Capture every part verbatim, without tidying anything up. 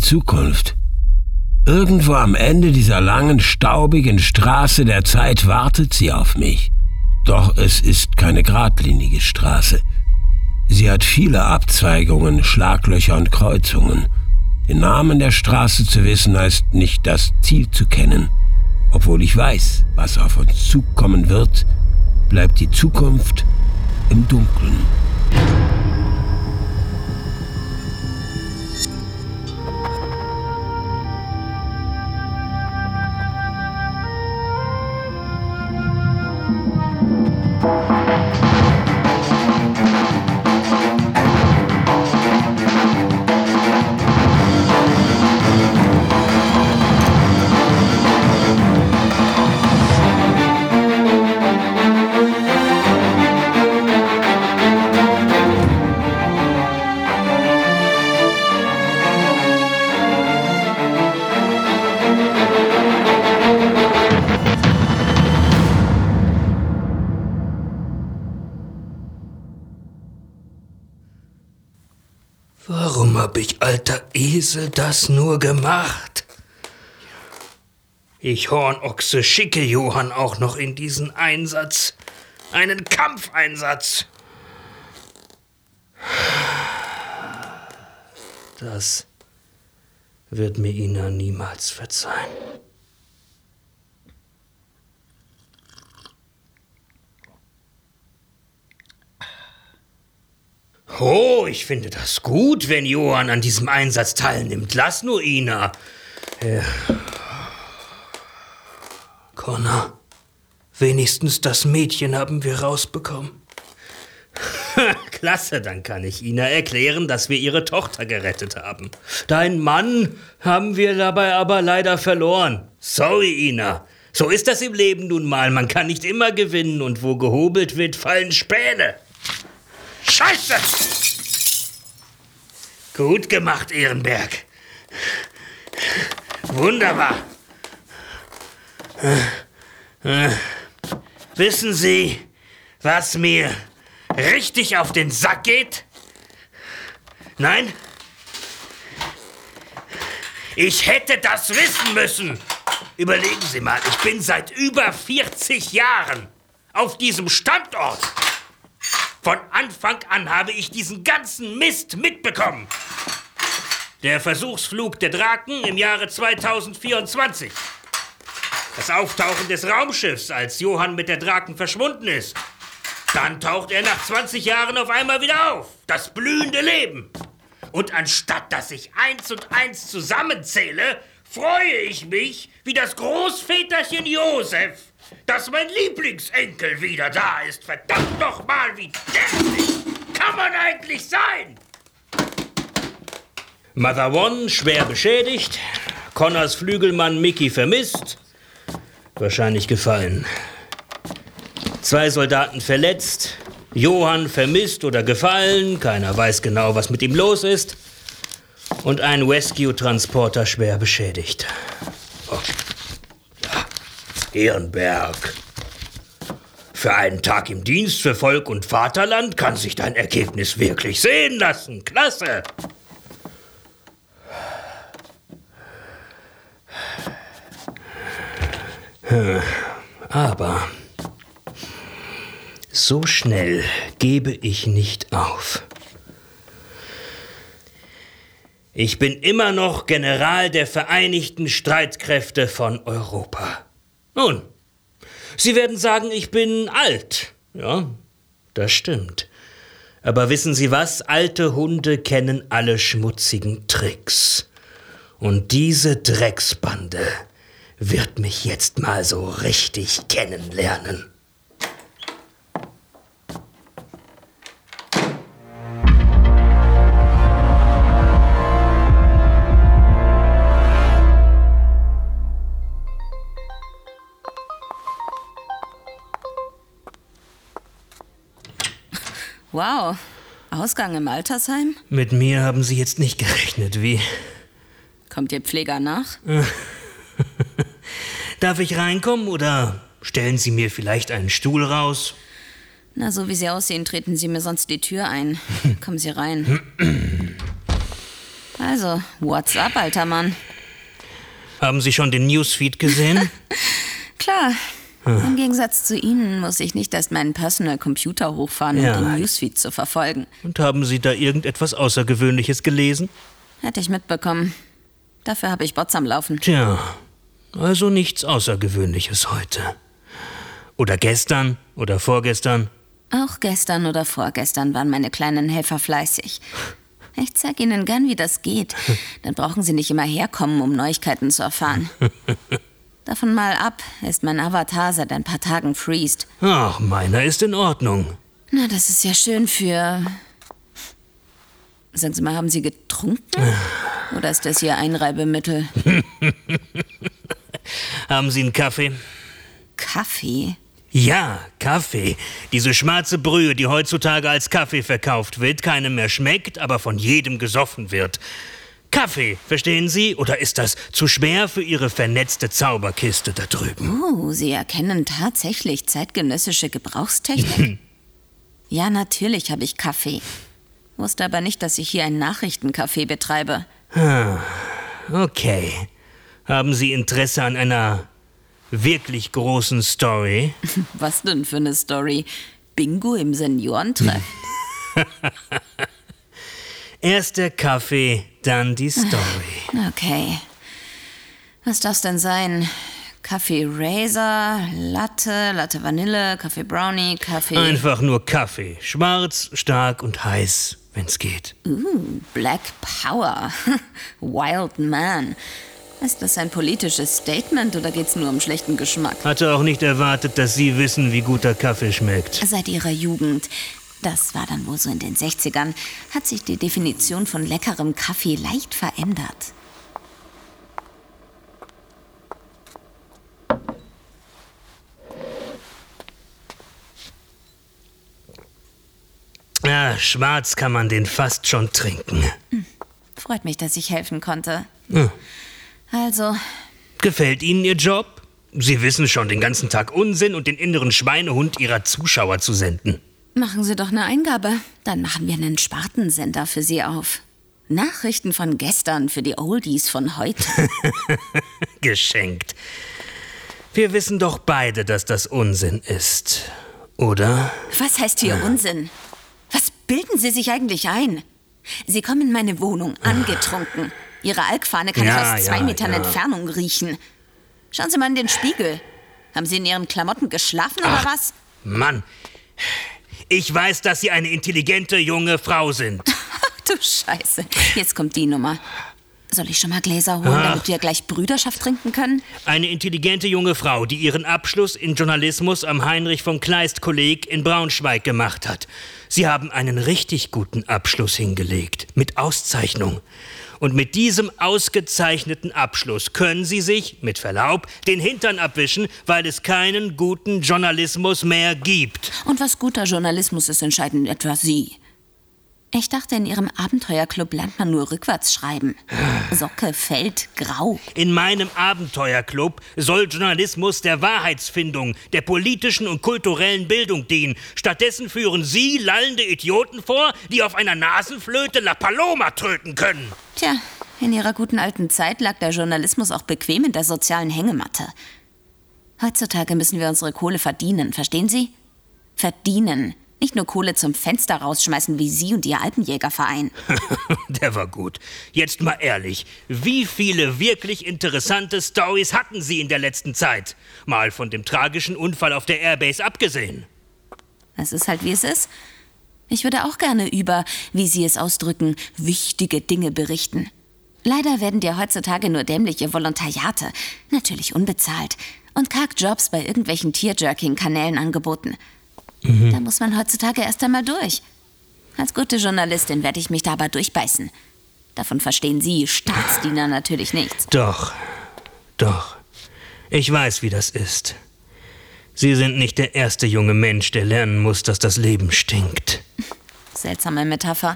Zukunft. Irgendwo am Ende dieser langen, staubigen Straße der Zeit wartet sie auf mich. Doch es ist keine geradlinige Straße. Sie hat viele Abzweigungen, Schlaglöcher und Kreuzungen. Den Namen der Straße zu wissen, heißt nicht das Ziel zu kennen. Obwohl ich weiß, was auf uns zukommen wird, bleibt die Zukunft im Dunkeln. Warum hab ich, alter Esel, das nur gemacht? Ich Hornochse schicke Johann auch noch in diesen Einsatz. Einen Kampfeinsatz. Das wird mir Ina niemals verzeihen. Oh, ich finde das gut, wenn Johann an diesem Einsatz teilnimmt. Lass nur, Ina. Ja. Connor, wenigstens das Mädchen haben wir rausbekommen. Klasse, dann kann ich Ina erklären, dass wir ihre Tochter gerettet haben. Dein Mann haben wir dabei aber leider verloren. Sorry, Ina. So ist das im Leben nun mal. Man kann nicht immer gewinnen und wo gehobelt wird, fallen Späne. Scheiße! Gut gemacht, Ehrenberg. Wunderbar. Äh, äh, wissen Sie, was mir richtig auf den Sack geht? Nein? Ich hätte das wissen müssen. Überlegen Sie mal, ich bin seit über vierzig Jahren auf diesem Standort. Von Anfang an habe ich diesen ganzen Mist mitbekommen. Der Versuchsflug der Draken im Jahre zweitausendvierundzwanzig. Das Auftauchen des Raumschiffs, als Johann mit der Draken verschwunden ist. Dann taucht er nach zwanzig Jahren auf einmal wieder auf. Das blühende Leben. Und anstatt dass ich eins und eins zusammenzähle, freue ich mich wie das Großväterchen Josef, dass mein Lieblingsenkel wieder da ist. Verdammt noch mal, wie dämlich kann man eigentlich sein? Mother One schwer beschädigt, Connors Flügelmann Mickey vermisst, wahrscheinlich gefallen. Zwei Soldaten verletzt, Johann vermisst oder gefallen, keiner weiß genau, was mit ihm los ist. Und ein Rescue-Transporter schwer beschädigt. Oh. Ja. Ehrenberg. Für einen Tag im Dienst für Volk und Vaterland kann sich dein Ergebnis wirklich sehen lassen. Klasse! Aber so schnell gebe ich nicht auf. Ich bin immer noch General der Vereinigten Streitkräfte von Europa. Nun, Sie werden sagen, ich bin alt. Ja, das stimmt. Aber wissen Sie was? Alte Hunde kennen alle schmutzigen Tricks. Und diese Drecksbande wird mich jetzt mal so richtig kennenlernen. Wow, Ausgang im Altersheim? Mit mir haben Sie jetzt nicht gerechnet, wie? Kommt Ihr Pfleger nach? Darf ich reinkommen oder stellen Sie mir vielleicht einen Stuhl raus? Na, so wie Sie aussehen, treten Sie mir sonst die Tür ein. Kommen Sie rein. Also, what's up, alter Mann? Haben Sie schon den Newsfeed gesehen? Klar. Im Gegensatz zu Ihnen muss ich nicht erst meinen Personal Computer hochfahren, um Ja. den Newsfeed zu verfolgen. Und haben Sie da irgendetwas Außergewöhnliches gelesen? Hätte ich mitbekommen. Dafür habe ich Bots am Laufen. Tja, also nichts Außergewöhnliches heute. Oder gestern oder vorgestern. Auch gestern oder vorgestern waren meine kleinen Helfer fleißig. Ich zeig Ihnen gern, wie das geht. Dann brauchen Sie nicht immer herkommen, um Neuigkeiten zu erfahren. Davon mal ab, ist mein Avatar seit ein paar Tagen freezed. Ach, meiner ist in Ordnung. Na, das ist ja schön für... Sagen Sie mal, haben Sie getrunken? Oder ist das Ihr Einreibemittel? Haben Sie einen Kaffee? Kaffee? Ja, Kaffee. Diese schwarze Brühe, die heutzutage als Kaffee verkauft wird, keinem mehr schmeckt, aber von jedem gesoffen wird. Kaffee, verstehen Sie? Oder ist das zu schwer für Ihre vernetzte Zauberkiste da drüben? Oh, Sie erkennen tatsächlich zeitgenössische Gebrauchstechnik? Ja, natürlich habe ich Kaffee. Wusste aber nicht, dass ich hier ein Nachrichtencafé betreibe. Ah, okay. Haben Sie Interesse an einer wirklich großen Story? Was denn für eine Story? Bingo im Seniorentreff? Erst der Kaffee, dann die Story. Okay. Was darf's denn sein? Kaffee Razor, Latte, Latte Vanille, Kaffee Brownie, Kaffee... Einfach nur Kaffee. Schwarz, stark und heiß, wenn's geht. Uh, Black Power. Wild Man. Ist das ein politisches Statement oder geht's nur um schlechten Geschmack? Hatte auch nicht erwartet, dass Sie wissen, wie guter Kaffee schmeckt. Seit Ihrer Jugend, das war dann wohl so in den sechzigern, hat sich die Definition von leckerem Kaffee leicht verändert. Ah, schwarz kann man den fast schon trinken. Hm. Freut mich, dass ich helfen konnte. Hm. Also, Gefällt Ihnen Ihr Job? Sie wissen schon, den ganzen Tag Unsinn und den inneren Schweinehund Ihrer Zuschauer zu senden. machen Sie doch eine Eingabe. Dann machen wir einen Spartensender für Sie auf. Nachrichten von gestern für die Oldies von heute. Geschenkt. Wir wissen doch beide, dass das Unsinn ist. Oder? Was heißt hier Unsinn? Was bilden Sie sich eigentlich ein? Sie kommen in meine Wohnung, angetrunken. Ihre Alkfahne kann Ja, ich aus zwei ja, Metern ja. Entfernung riechen. Schauen Sie mal in den Spiegel. Haben Sie in Ihren Klamotten geschlafen Ach. oder was? Mann, ich weiß, dass Sie eine intelligente junge Frau sind. Ach du Scheiße. Jetzt kommt die Nummer. Soll ich schon mal Gläser holen, Ach. damit wir gleich Brüderschaft trinken können? Eine intelligente junge Frau, die ihren Abschluss in Journalismus am Heinrich von Kleist-Kolleg in Braunschweig gemacht hat. Sie haben einen richtig guten Abschluss hingelegt, mit Auszeichnung. Und mit diesem ausgezeichneten Abschluss können Sie sich, mit Verlaub, den Hintern abwischen, weil es keinen guten Journalismus mehr gibt. Und was guter Journalismus ist, entscheiden etwa Sie. Ich dachte, in Ihrem Abenteuerclub lernt man nur rückwärts schreiben. Socke, Feld, Grau. In meinem Abenteuerclub soll Journalismus der Wahrheitsfindung, der politischen und kulturellen Bildung dienen. Stattdessen führen Sie lallende Idioten vor, die auf einer Nasenflöte La Paloma tröten können. Tja, in Ihrer guten alten Zeit lag der Journalismus auch bequem in der sozialen Hängematte. Heutzutage müssen wir unsere Kohle verdienen, verstehen Sie? Verdienen. Nicht nur Kohle zum Fenster rausschmeißen wie Sie und Ihr Alpenjägerverein. Der war gut. Jetzt mal ehrlich, wie viele wirklich interessante Storys hatten Sie in der letzten Zeit? Mal von dem tragischen Unfall auf der Airbase abgesehen. Es ist halt, wie es ist. Ich würde auch gerne über, wie Sie es ausdrücken, wichtige Dinge berichten. Leider werden dir heutzutage nur dämliche Volontariate, natürlich unbezahlt, und Kackjobs bei irgendwelchen Tearjerking-Kanälen angeboten. Mhm. Da muss man heutzutage erst einmal durch. Als gute Journalistin werde ich mich da aber durchbeißen. Davon verstehen Sie Staatsdiener natürlich nichts. Doch, doch. Ich weiß, wie das ist. Sie sind nicht der erste junge Mensch, der lernen muss, dass das Leben stinkt. Seltsame Metapher.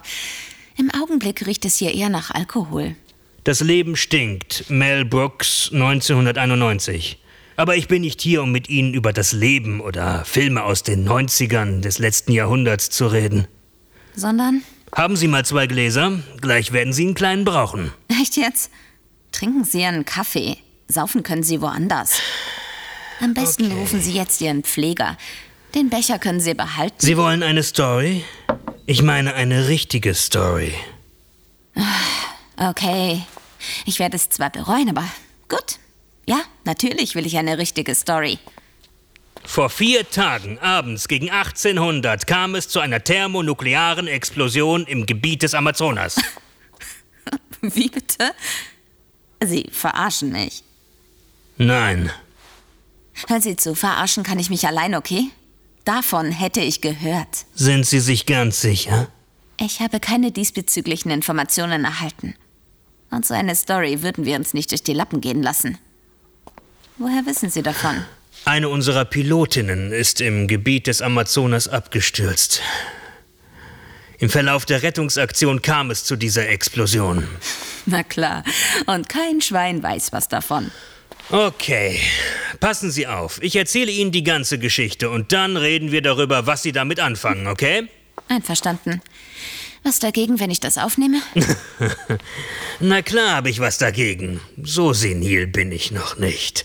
Im Augenblick riecht es hier eher nach Alkohol. Das Leben stinkt. Mel Brooks, neunzehnhunderteinundneunzig. Aber ich bin nicht hier, um mit Ihnen über das Leben oder Filme aus den neunzigern des letzten Jahrhunderts zu reden. Sondern? Haben Sie mal zwei Gläser? Gleich werden Sie einen kleinen brauchen. Echt jetzt? Trinken Sie einen Kaffee. Saufen können Sie woanders. Am besten Okay. rufen Sie jetzt Ihren Pfleger. Den Becher können Sie behalten. Sie wollen eine Story? Ich meine eine richtige Story. Okay. Ich werde es zwar bereuen, aber gut. Ja, natürlich will ich eine richtige Story. Vor vier Tagen, abends gegen achtzehnhundert, kam es zu einer thermonuklearen Explosion im Gebiet des Amazonas. Wie bitte? Sie verarschen mich. Nein. Hören Sie zu, verarschen kann ich mich allein, okay? Davon hätte ich gehört. Sind Sie sich ganz sicher? Ich habe keine diesbezüglichen Informationen erhalten. Und so eine Story würden wir uns nicht durch die Lappen gehen lassen. Woher wissen Sie davon? Eine unserer Pilotinnen ist im Gebiet des Amazonas abgestürzt. Im Verlauf der Rettungsaktion kam es zu dieser Explosion. Na klar. Und kein Schwein weiß was davon. Okay, passen Sie auf. Ich erzähle Ihnen die ganze Geschichte und dann reden wir darüber, was Sie damit anfangen, okay? Einverstanden. Was dagegen, wenn ich das aufnehme? Na klar habe ich was dagegen. So senil bin ich noch nicht.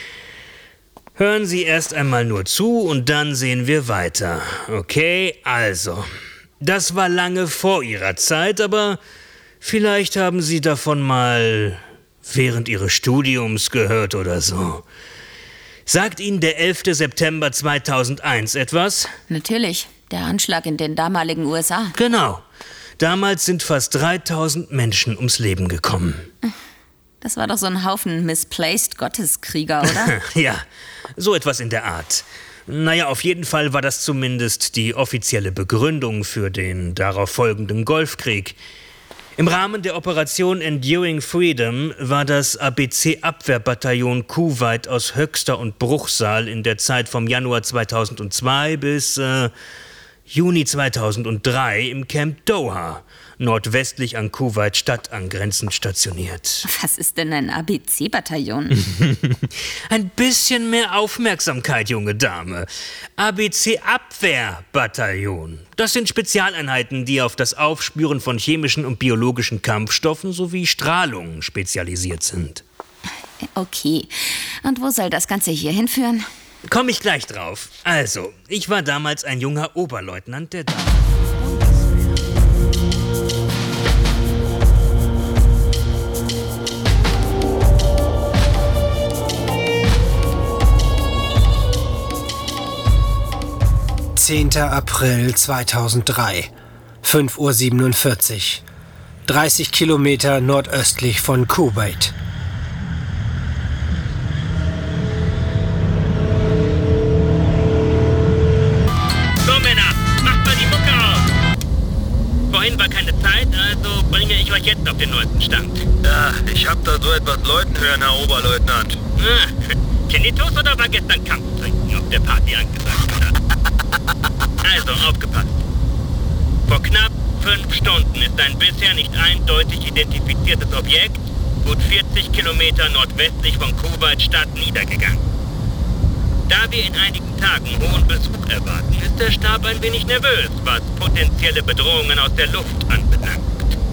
Hören Sie erst einmal nur zu und dann sehen wir weiter. Okay, also. Das war lange vor Ihrer Zeit, aber vielleicht haben Sie davon mal während Ihres Studiums gehört oder so. Sagt Ihnen der elfte September zweitausendeins etwas? Natürlich. Der Anschlag in den damaligen U S A. Genau. Damals sind fast dreitausend Menschen ums Leben gekommen. Das war doch so ein Haufen misplaced Gotteskrieger, oder? Ja, so etwas in der Art. Naja, auf jeden Fall war das zumindest die offizielle Begründung für den darauf folgenden Golfkrieg. Im Rahmen der Operation Enduring Freedom war das A B C-Abwehrbataillon Kuwait aus Höxter und Bruchsal in der Zeit vom Januar zweitausendzwei bis äh, Juni zweitausenddrei im Camp Doha, nordwestlich an Kuwait Stadt angrenzend stationiert. Was ist denn ein A B C-Bataillon? Ein bisschen mehr Aufmerksamkeit, junge Dame. A B C-Abwehrbataillon. Das sind Spezialeinheiten, die auf das Aufspüren von chemischen und biologischen Kampfstoffen sowie Strahlung spezialisiert sind. Okay. Und wo soll das Ganze hier hinführen? Komme ich gleich drauf. Also, ich war damals ein junger Oberleutnant der Bundeswehr. zehnter April zweitausenddrei, fünf Uhr siebenundvierzig, dreißig Kilometer nordöstlich von Kuwait. So, Männer, macht mal die Mucke auf! Vorhin war keine Zeit, also bringe ich euch jetzt auf den neuesten Stand. Ja, ich hab da so etwas läuten hören, Herr Oberleutnant. Ah, Tinnitus oder war gestern Kampftrinken auf der Party angesagt? Also, aufgepasst. Vor knapp fünf Stunden ist ein bisher nicht eindeutig identifiziertes Objekt gut vierzig Kilometer nordwestlich von Kuwait Stadt niedergegangen. Da wir in einigen Tagen hohen Besuch erwarten, ist der Stab ein wenig nervös, was potenzielle Bedrohungen aus der Luft anbelangt.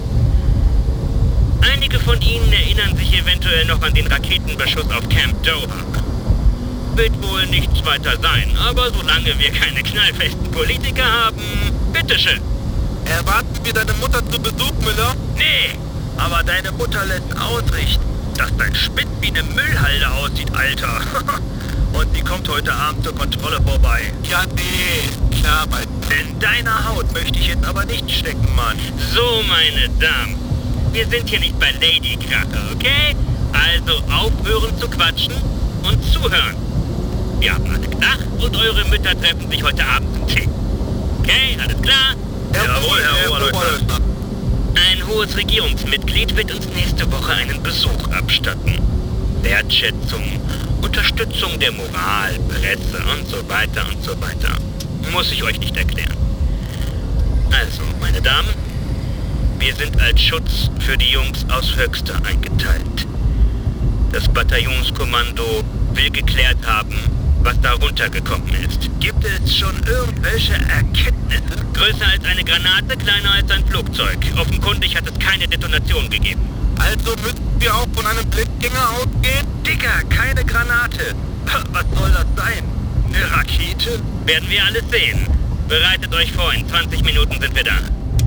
Einige von Ihnen erinnern sich eventuell noch an den Raketenbeschuss auf Camp Doha. Wird wohl nichts weiter sein, aber solange wir keine knallfesten Politiker haben, bitteschön. Erwarten wir deine Mutter zu Besuch, Müller? Nee, Aber deine Mutter lässt ausrichten, dass dein Spit wie eine Müllhalde aussieht, Alter. Und sie kommt heute Abend zur Kontrolle vorbei. Ja, nee, klar, Mann. In deiner Haut möchte ich jetzt aber nicht stecken, Mann. so meine Damen. Wir sind hier nicht bei Ladykracher, okay? Also aufhören zu quatschen und zuhören. Wir haben alle gedacht und eure Mütter treffen sich heute Abend zum Tee. Okay, alles klar? Jawohl, Herr Oberleutnant. Ein hohes Regierungsmitglied wird uns nächste Woche einen Besuch abstatten. Wertschätzung, Unterstützung der Moral, Presse und so weiter und so weiter. Muss ich euch nicht erklären. Also, meine Damen, wir sind als Schutz für die Jungs aus Höxter eingeteilt. Das Bataillonskommando will geklärt haben, was da runtergekommen ist. Gibt es schon irgendwelche Erkenntnisse? Größer als eine Granate, kleiner als ein Flugzeug. Offenkundig hat es keine Detonation gegeben. Also müssten wir auch von einem Blindgänger ausgehen? Digga, keine Granate. Was soll das sein? Eine Rakete? Werden wir alles sehen. Bereitet euch vor, in zwanzig Minuten sind wir da.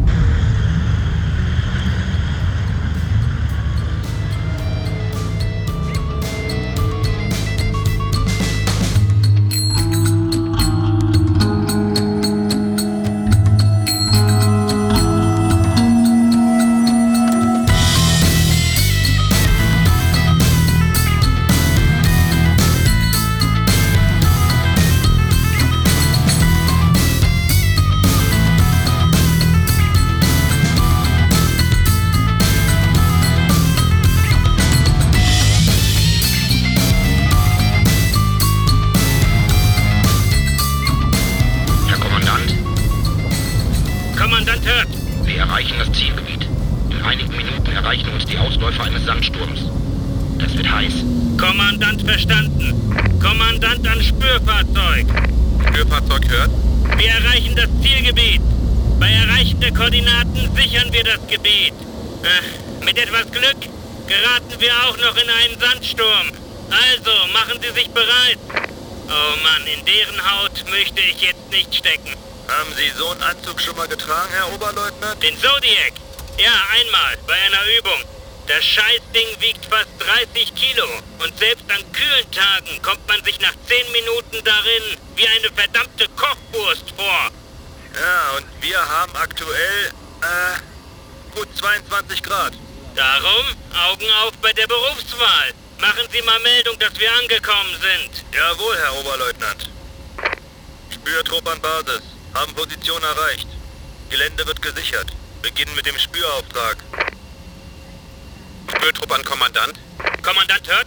Kommandant hört. Wir erreichen das Zielgebiet. In einigen Minuten erreichen uns die Ausläufer eines Sandsturms. Das wird heiß. Kommandant verstanden. Kommandant an Spürfahrzeug. Spürfahrzeug hört. Wir erreichen das Zielgebiet. Bei Erreichen der Koordinaten sichern wir das Gebiet. Äh, mit etwas Glück geraten wir auch noch in einen Sandsturm. Also, machen Sie sich bereit. Oh Mann, in deren Haut möchte ich jetzt nicht stecken. Haben Sie so einen Anzug schon mal getragen, Herr Oberleutnant? Den Zodiac? Ja, einmal, bei einer Übung. Das Scheißding wiegt fast dreißig Kilo. Und selbst an kühlen Tagen kommt man sich nach zehn Minuten darin wie eine verdammte Kochwurst vor. Ja, und wir haben aktuell, äh, gut zweiundzwanzig Grad. Darum, Augen auf bei der Berufswahl. Machen Sie mal Meldung, dass wir angekommen sind. Jawohl, Herr Oberleutnant. Spürtrupp an Basis. Haben Position erreicht. Gelände wird gesichert. Beginnen mit dem Spürauftrag. Spürtrupp an Kommandant. Kommandant hört?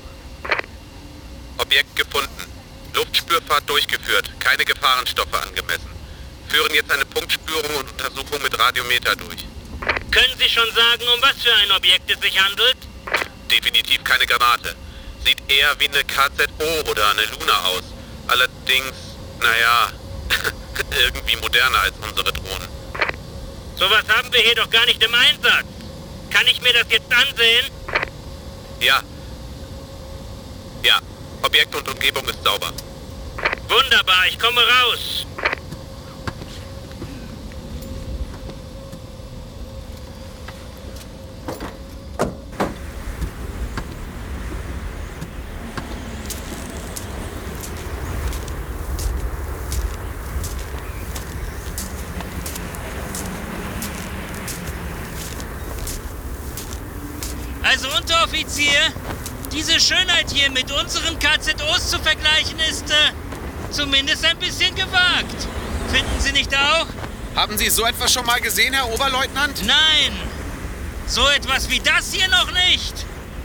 Objekt gefunden. Luftspürfahrt durchgeführt. Keine Gefahrenstoffe angemessen. Führen jetzt eine Punktspürung und Untersuchung mit Radiometer durch. Können Sie schon sagen, um was für ein Objekt es sich handelt? Definitiv keine Granate. Sieht eher wie eine K Z O oder eine Luna aus. Allerdings, naja, irgendwie moderner als unsere Drohnen. Sowas haben wir hier doch gar nicht im Einsatz. Kann ich mir das jetzt ansehen? Ja. Ja, Objekt und Umgebung ist sauber. Wunderbar, ich komme raus. Also Unteroffizier, diese Schönheit hier mit unseren K Z Os zu vergleichen ist äh, zumindest ein bisschen gewagt. Finden Sie nicht auch? Haben Sie so etwas schon mal gesehen, Herr Oberleutnant? Nein, so etwas wie das hier noch nicht.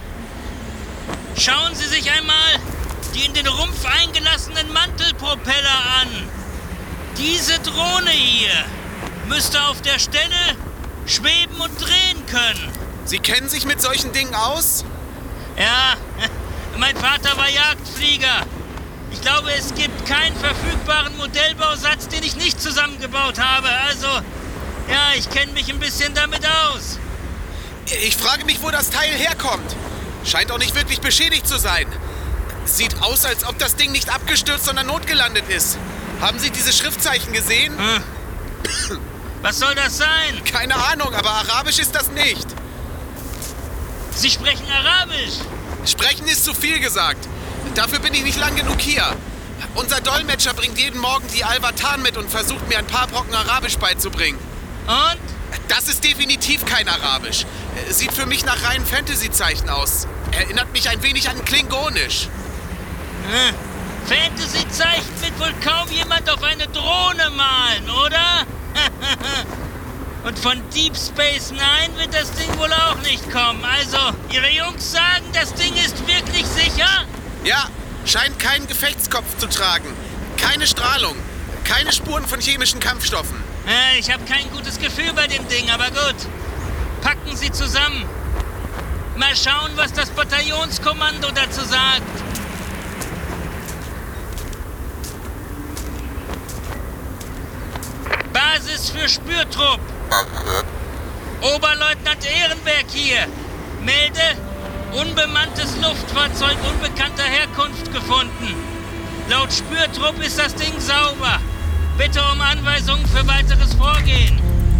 Schauen Sie sich einmal die in den Rumpf eingelassenen Mantelpropeller an. Diese Drohne hier müsste auf der Stelle schweben und drehen können. Sie kennen sich mit solchen Dingen aus? Ja, mein Vater war Jagdflieger. Ich glaube, es gibt keinen verfügbaren Modellbausatz, den ich nicht zusammengebaut habe. Also, ja, ich kenne mich ein bisschen damit aus. Ich frage mich, wo das Teil herkommt. Scheint auch nicht wirklich beschädigt zu sein. Sieht aus, als ob das Ding nicht abgestürzt, sondern notgelandet ist. Haben Sie diese Schriftzeichen gesehen? Hm. Was soll das sein? Keine Ahnung, aber arabisch ist das nicht. Sie sprechen Arabisch. Sprechen ist zu viel gesagt. Dafür bin ich nicht lang genug hier. Unser Dolmetscher bringt jeden Morgen die Al-Watan mit und versucht mir ein paar Brocken Arabisch beizubringen. Und? Das ist definitiv kein Arabisch. Sieht für mich nach reinen Fantasy-Zeichen aus. Erinnert mich ein wenig an Klingonisch. Hm. Fantasy-Zeichen wird wohl kaum jemand auf eine Drohne malen, oder? Und von Deep Space Nine wird das Ding wohl auch nicht kommen. Also, Ihre Jungs sagen, das Ding ist wirklich sicher? Ja, scheint keinen Gefechtskopf zu tragen. Keine Strahlung. Keine Spuren von chemischen Kampfstoffen. Äh, ich habe kein gutes Gefühl bei dem Ding, aber gut. Packen Sie zusammen. Mal schauen, was das Bataillonskommando dazu sagt. Basis für Spürtrupp. Oberleutnant Ehrenberg hier. Melde, unbemanntes Luftfahrzeug unbekannter Herkunft gefunden. Laut Spürtrupp ist das Ding sauber. Bitte um Anweisungen für weiteres Vorgehen.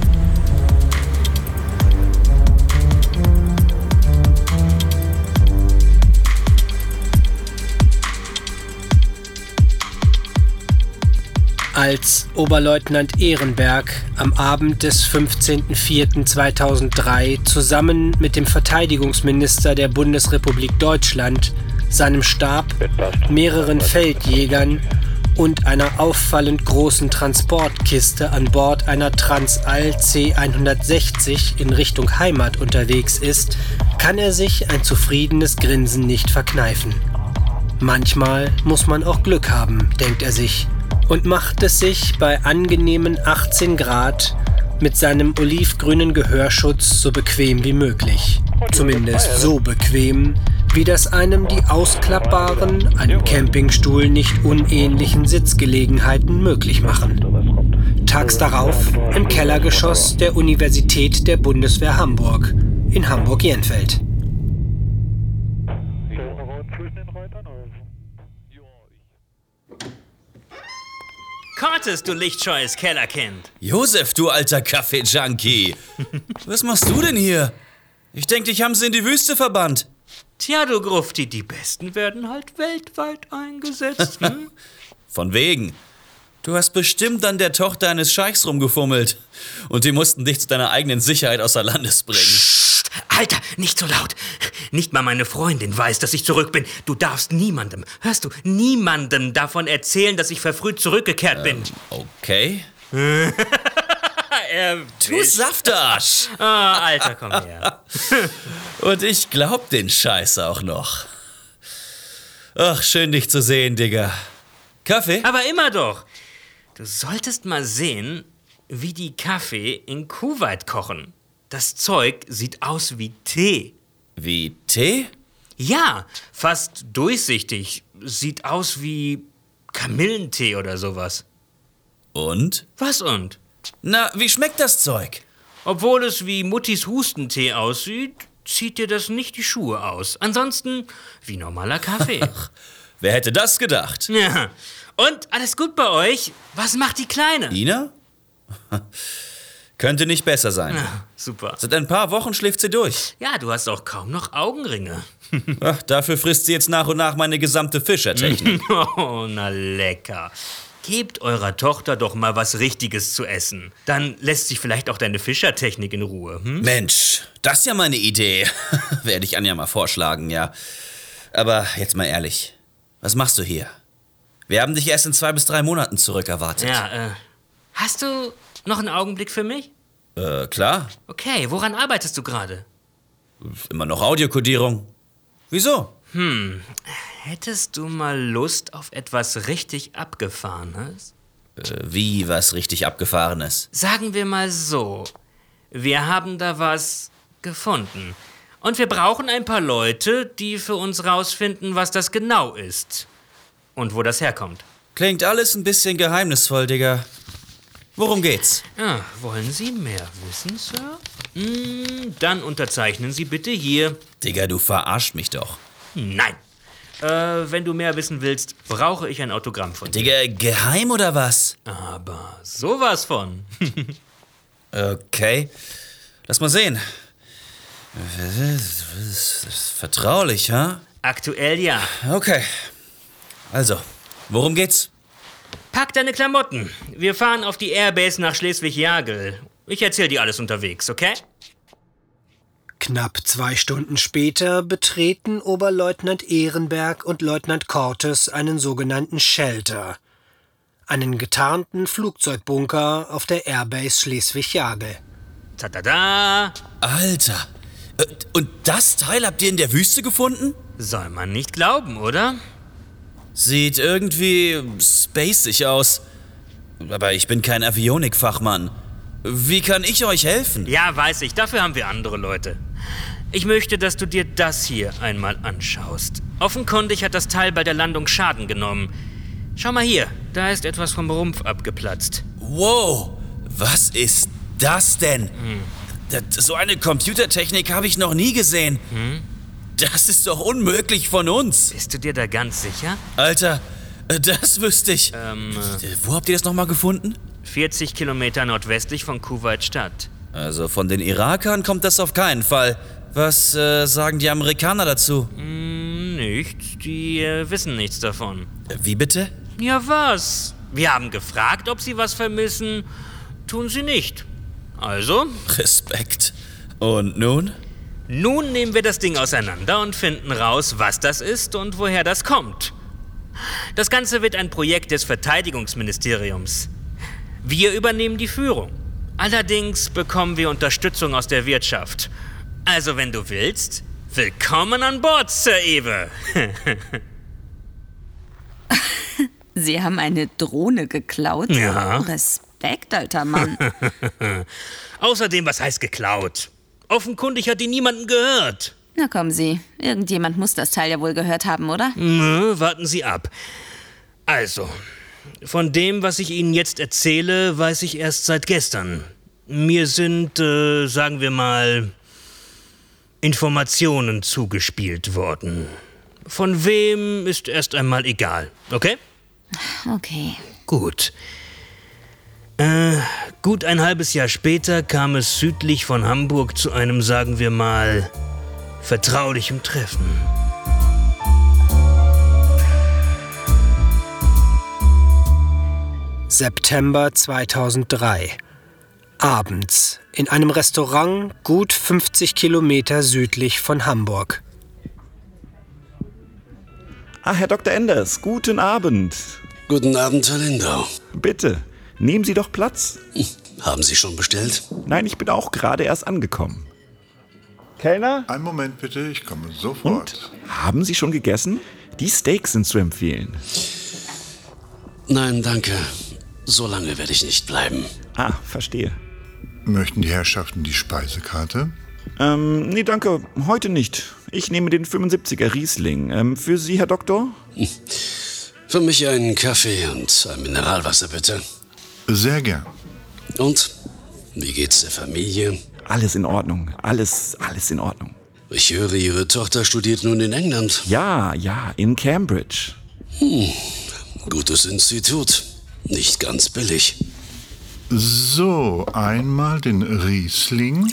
Als Oberleutnant Ehrenberg am Abend des fünfzehnten vierten zweitausenddrei zusammen mit dem Verteidigungsminister der Bundesrepublik Deutschland, seinem Stab, mehreren Feldjägern und einer auffallend großen Transportkiste an Bord einer Transall C hundertsechzig in Richtung Heimat unterwegs ist, kann er sich ein zufriedenes Grinsen nicht verkneifen. Manchmal muss man auch Glück haben, denkt er sich, und macht es sich bei angenehmen achtzehn Grad mit seinem olivgrünen Gehörschutz so bequem wie möglich. Zumindest so bequem, wie das einem die ausklappbaren, einem Campingstuhl nicht unähnlichen Sitzgelegenheiten möglich machen. Tags darauf im Kellergeschoss der Universität der Bundeswehr Hamburg in Hamburg-Jenfeld. Cortes, du lichtscheues Kellerkind. Josef, du alter Kaffee-Junkie. Was machst du denn hier? Ich denke, dich haben sie in die Wüste verbannt. Tja, du Grufti, die Besten werden halt weltweit eingesetzt. Hm? Von wegen. Du hast bestimmt an der Tochter eines Scheichs rumgefummelt. Und die mussten dich zu deiner eigenen Sicherheit außer Landes bringen. Psst, Alter, nicht so laut. Nicht mal meine Freundin weiß, dass ich zurück bin. Du darfst niemandem, hörst du, niemandem davon erzählen, dass ich verfrüht zurückgekehrt bin. Ähm, okay. Du Saftarsch! Ah, Alter, komm her. Und ich glaub den Scheiß auch noch. Ach, schön dich zu sehen, Digga. Kaffee? Aber immer doch. Du solltest mal sehen, wie die Kaffee in Kuwait kochen. Das Zeug sieht aus wie Tee. Wie Tee? Ja, fast durchsichtig. Sieht aus wie Kamillentee oder sowas. Und? Was und? Na, wie schmeckt das Zeug? Obwohl es wie Muttis Hustentee aussieht, zieht dir das nicht die Schuhe aus. Ansonsten wie normaler Kaffee. Wer hätte das gedacht? Ja. Und alles gut bei euch? Was macht die Kleine? Ina? Könnte nicht besser sein. Ja, super. Seit ein paar Wochen schläft sie durch. Ja, du hast auch kaum noch Augenringe. Ach, dafür frisst sie jetzt nach und nach meine gesamte Fischertechnik. Oh, na lecker. Gebt eurer Tochter doch mal was Richtiges zu essen. Dann lässt sich vielleicht auch deine Fischertechnik in Ruhe. Hm? Mensch, das ist ja meine Idee. Werde ich Anja mal vorschlagen, ja. Aber jetzt mal ehrlich, was machst du hier? Wir haben dich erst in zwei bis drei Monaten zurück erwartet. Ja, äh, hast du noch einen Augenblick für mich? Äh, klar. Okay, woran arbeitest du gerade? Immer noch Audiokodierung. Wieso? Hm, hättest du mal Lust auf etwas richtig Abgefahrenes? Äh, wie was richtig Abgefahrenes? Sagen wir mal so, wir haben da was gefunden. Und wir brauchen ein paar Leute, die für uns rausfinden, was das genau ist. Und wo das herkommt. Klingt alles ein bisschen geheimnisvoll, Digga. Worum geht's? Ja, wollen Sie mehr wissen, Sir? Hm, dann unterzeichnen Sie bitte hier. Digga, du verarscht mich doch. Nein. Äh, wenn du mehr wissen willst, brauche ich ein Autogramm von dir. Digga, geheim oder was? Aber sowas von. Okay. Lass mal sehen. Vertraulich, ha? Aktuell ja. Okay. Also, worum geht's? Pack deine Klamotten. Wir fahren auf die Airbase nach Schleswig-Jagel. Ich erzähl dir alles unterwegs, okay? Knapp zwei Stunden später betreten Oberleutnant Ehrenberg und Leutnant Cortes einen sogenannten Shelter. Einen getarnten Flugzeugbunker auf der Airbase Schleswig-Jagel. Tada! Alter. Und das Teil habt ihr in der Wüste gefunden? Soll man nicht glauben, oder? Sieht irgendwie spacig aus. Aber ich bin kein Avionik-Fachmann. Wie kann ich euch helfen? Ja, weiß ich. Dafür haben wir andere Leute. Ich möchte, dass du dir das hier einmal anschaust. Offenkundig hat das Teil bei der Landung Schaden genommen. Schau mal hier. Da ist etwas vom Rumpf abgeplatzt. Wow. Was ist das denn? Hm. Das, so eine Computertechnik habe ich noch nie gesehen. Hm? Das ist doch unmöglich von uns. Bist du dir da ganz sicher? Alter, das wüsste ich. Ähm, Wo habt ihr das nochmal gefunden? vierzig Kilometer nordwestlich von Kuwait Stadt. Also von den Irakern kommt das auf keinen Fall. Was äh, sagen die Amerikaner dazu? Hm, nichts. Die äh, wissen nichts davon. Wie bitte? Ja, was? Wir haben gefragt, ob sie was vermissen. Tun sie nicht. Also? Respekt. Und nun? Nun nehmen wir das Ding auseinander und finden raus, was das ist und woher das kommt. Das Ganze wird ein Projekt des Verteidigungsministeriums. Wir übernehmen die Führung. Allerdings bekommen wir Unterstützung aus der Wirtschaft. Also wenn du willst, willkommen an Bord, Sir Ewe. Sie haben eine Drohne geklaut? Ja. Respekt, alter Mann. Außerdem, was heißt geklaut? Offenkundig hat die niemanden gehört. Na kommen Sie, irgendjemand muss das Teil ja wohl gehört haben, oder? Nö, warten Sie ab. Also, von dem, was ich Ihnen jetzt erzähle, weiß ich erst seit gestern. Mir sind, äh, sagen wir mal, Informationen zugespielt worden. Von wem ist erst einmal egal, okay? Okay. Gut. Äh, gut ein halbes Jahr später kam es südlich von Hamburg zu einem, sagen wir mal, vertraulichen Treffen. September zweitausenddrei. Abends in einem Restaurant gut fünfzig Kilometer südlich von Hamburg. Ah, Herr Doktor Enders, guten Abend. Guten Abend, Herr Lindau. Bitte, nehmen Sie doch Platz. Haben Sie schon bestellt? Nein, ich bin auch gerade erst angekommen. Kellner? Einen Moment bitte, ich komme sofort. Und? Haben Sie schon gegessen? Die Steaks sind zu empfehlen. Nein, danke. So lange werde ich nicht bleiben. Ah, verstehe. Möchten die Herrschaften die Speisekarte? Ähm, nee, danke. Heute nicht. Ich nehme den fünfundsiebziger Riesling. Ähm, für Sie, Herr Doktor? Für mich einen Kaffee und ein Mineralwasser, bitte. Sehr gern. Und? Wie geht's der Familie? Alles in Ordnung. Alles, alles in Ordnung. Ich höre, Ihre Tochter studiert nun in England. Ja, ja, in Cambridge. Hm, gutes Institut. Nicht ganz billig. So, einmal den Riesling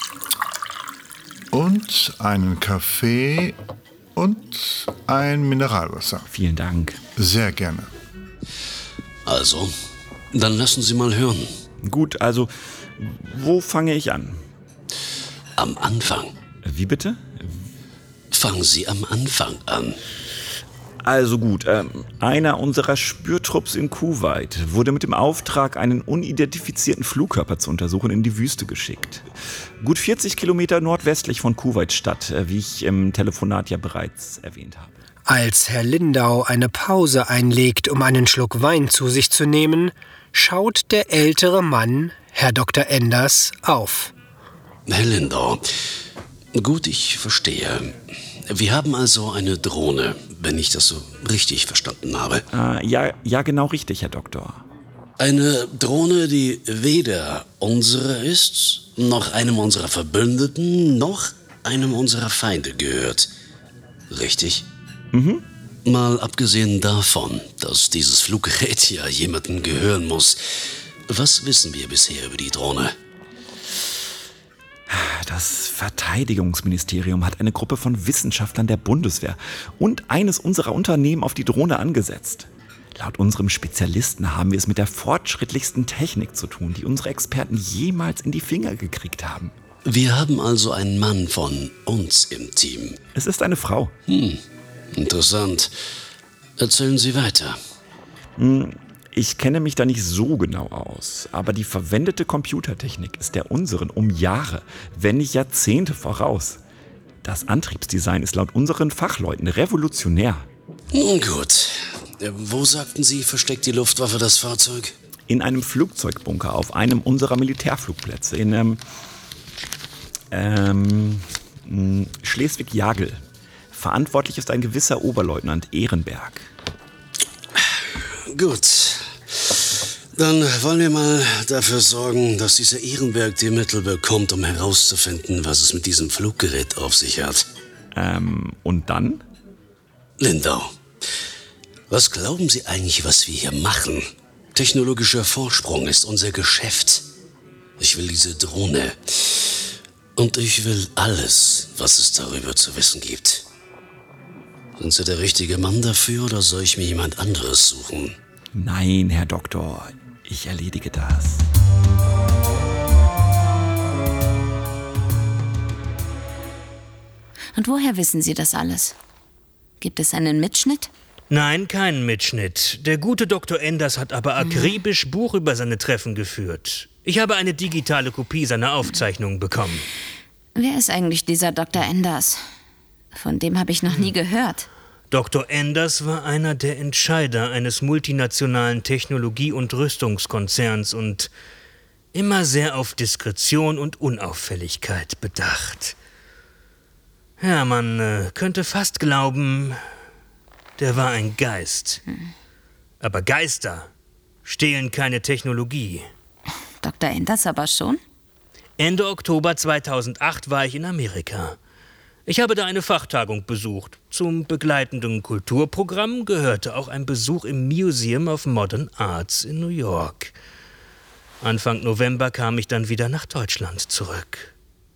und einen Kaffee und ein Mineralwasser. Vielen Dank. Sehr gerne. Also, dann lassen Sie mal hören. Gut, also, wo fange ich an? Am Anfang. Wie bitte? Fangen Sie am Anfang an. Also gut, ähm, einer unserer Spürtrupps in Kuwait wurde mit dem Auftrag, einen unidentifizierten Flugkörper zu untersuchen, in die Wüste geschickt. Gut vierzig Kilometer nordwestlich von Kuwait Stadt, äh, wie ich im Telefonat ja bereits erwähnt habe. Als Herr Lindau eine Pause einlegt, um einen Schluck Wein zu sich zu nehmen, schaut der ältere Mann, Herr Doktor Enders, auf. Herr Lindau, gut, ich verstehe. Wir haben also eine Drohne, wenn ich das so richtig verstanden habe. Äh, ja, ja, genau richtig, Herr Doktor. Eine Drohne, die weder unsere ist, noch einem unserer Verbündeten, noch einem unserer Feinde gehört. Richtig? Mhm. Mal abgesehen davon, dass dieses Fluggerät ja jemandem gehören muss. Was wissen wir bisher über die Drohne? Das Verteidigungsministerium hat eine Gruppe von Wissenschaftlern der Bundeswehr und eines unserer Unternehmen auf die Drohne angesetzt. Laut unserem Spezialisten haben wir es mit der fortschrittlichsten Technik zu tun, die unsere Experten jemals in die Finger gekriegt haben. Wir haben also einen Mann von uns im Team. Es ist eine Frau. Hm, interessant. Erzählen Sie weiter. Hm. Ich kenne mich da nicht so genau aus, aber die verwendete Computertechnik ist der unseren um Jahre, wenn nicht Jahrzehnte voraus. Das Antriebsdesign ist laut unseren Fachleuten revolutionär. Nun gut. Wo, sagten Sie, versteckt die Luftwaffe das Fahrzeug? In einem Flugzeugbunker auf einem unserer Militärflugplätze in ähm, ähm, Schleswig-Jagel. Verantwortlich ist ein gewisser Oberleutnant Ehrenberg. Gut. Dann wollen wir mal dafür sorgen, dass dieser Ehrenberg die Mittel bekommt, um herauszufinden, was es mit diesem Fluggerät auf sich hat. Ähm, und dann? Lindau, was glauben Sie eigentlich, was wir hier machen? Technologischer Vorsprung ist unser Geschäft. Ich will diese Drohne. Und ich will alles, was es darüber zu wissen gibt. Sind Sie der richtige Mann dafür oder soll ich mir jemand anderes suchen? Nein, Herr Doktor, ich erledige das. Und woher wissen Sie das alles? Gibt es einen Mitschnitt? Nein, keinen Mitschnitt. Der gute Doktor Enders hat aber akribisch Buch über seine Treffen geführt. Ich habe eine digitale Kopie seiner Aufzeichnungen bekommen. Wer ist eigentlich dieser Doktor Enders? Von dem habe ich noch nie gehört. Doktor Enders war einer der Entscheider eines multinationalen Technologie- und Rüstungskonzerns und immer sehr auf Diskretion und Unauffälligkeit bedacht. Ja, man äh, könnte fast glauben, der war ein Geist. Hm. Aber Geister stehlen keine Technologie. Doktor Enders aber schon? Ende Oktober zweitausendacht war ich in Amerika. Ich habe da eine Fachtagung besucht. Zum begleitenden Kulturprogramm gehörte auch ein Besuch im Museum of Modern Arts in New York. Anfang November kam ich dann wieder nach Deutschland zurück.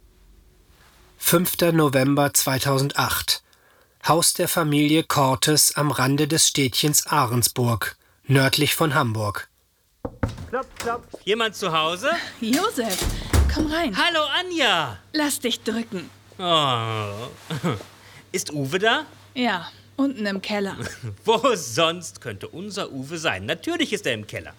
fünfter November zweitausendacht. Haus der Familie Cortes am Rande des Städtchens Ahrensburg, nördlich von Hamburg. Klopf, klopf. Jemand zu Hause? Josef, komm rein. Hallo, Anja. Lass dich drücken. Oh. Ist Uwe da? Ja, unten im Keller. Wo sonst könnte unser Uwe sein? Natürlich ist er im Keller.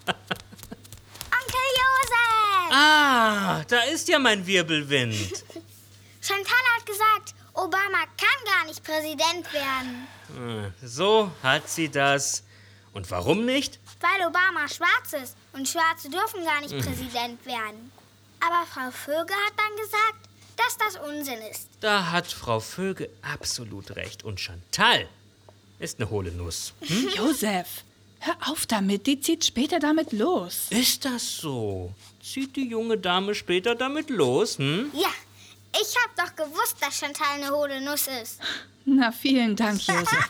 Onkel Josef! Ah, da ist ja mein Wirbelwind. Chantal hat gesagt, Obama kann gar nicht Präsident werden. So hat sie das. Und warum nicht? Weil Obama schwarz ist und Schwarze dürfen gar nicht hm. Präsident werden. Aber Frau Vöge hat dann gesagt, dass das Unsinn ist. Da hat Frau Vöge absolut recht. Und Chantal ist eine hohle Nuss. Hm? Josef, hör auf damit, die zieht später damit los. Ist das so? Zieht die junge Dame später damit los, hm? Ja, ich hab doch gewusst, dass Chantal eine hohle Nuss ist. Na, vielen Dank, Josef.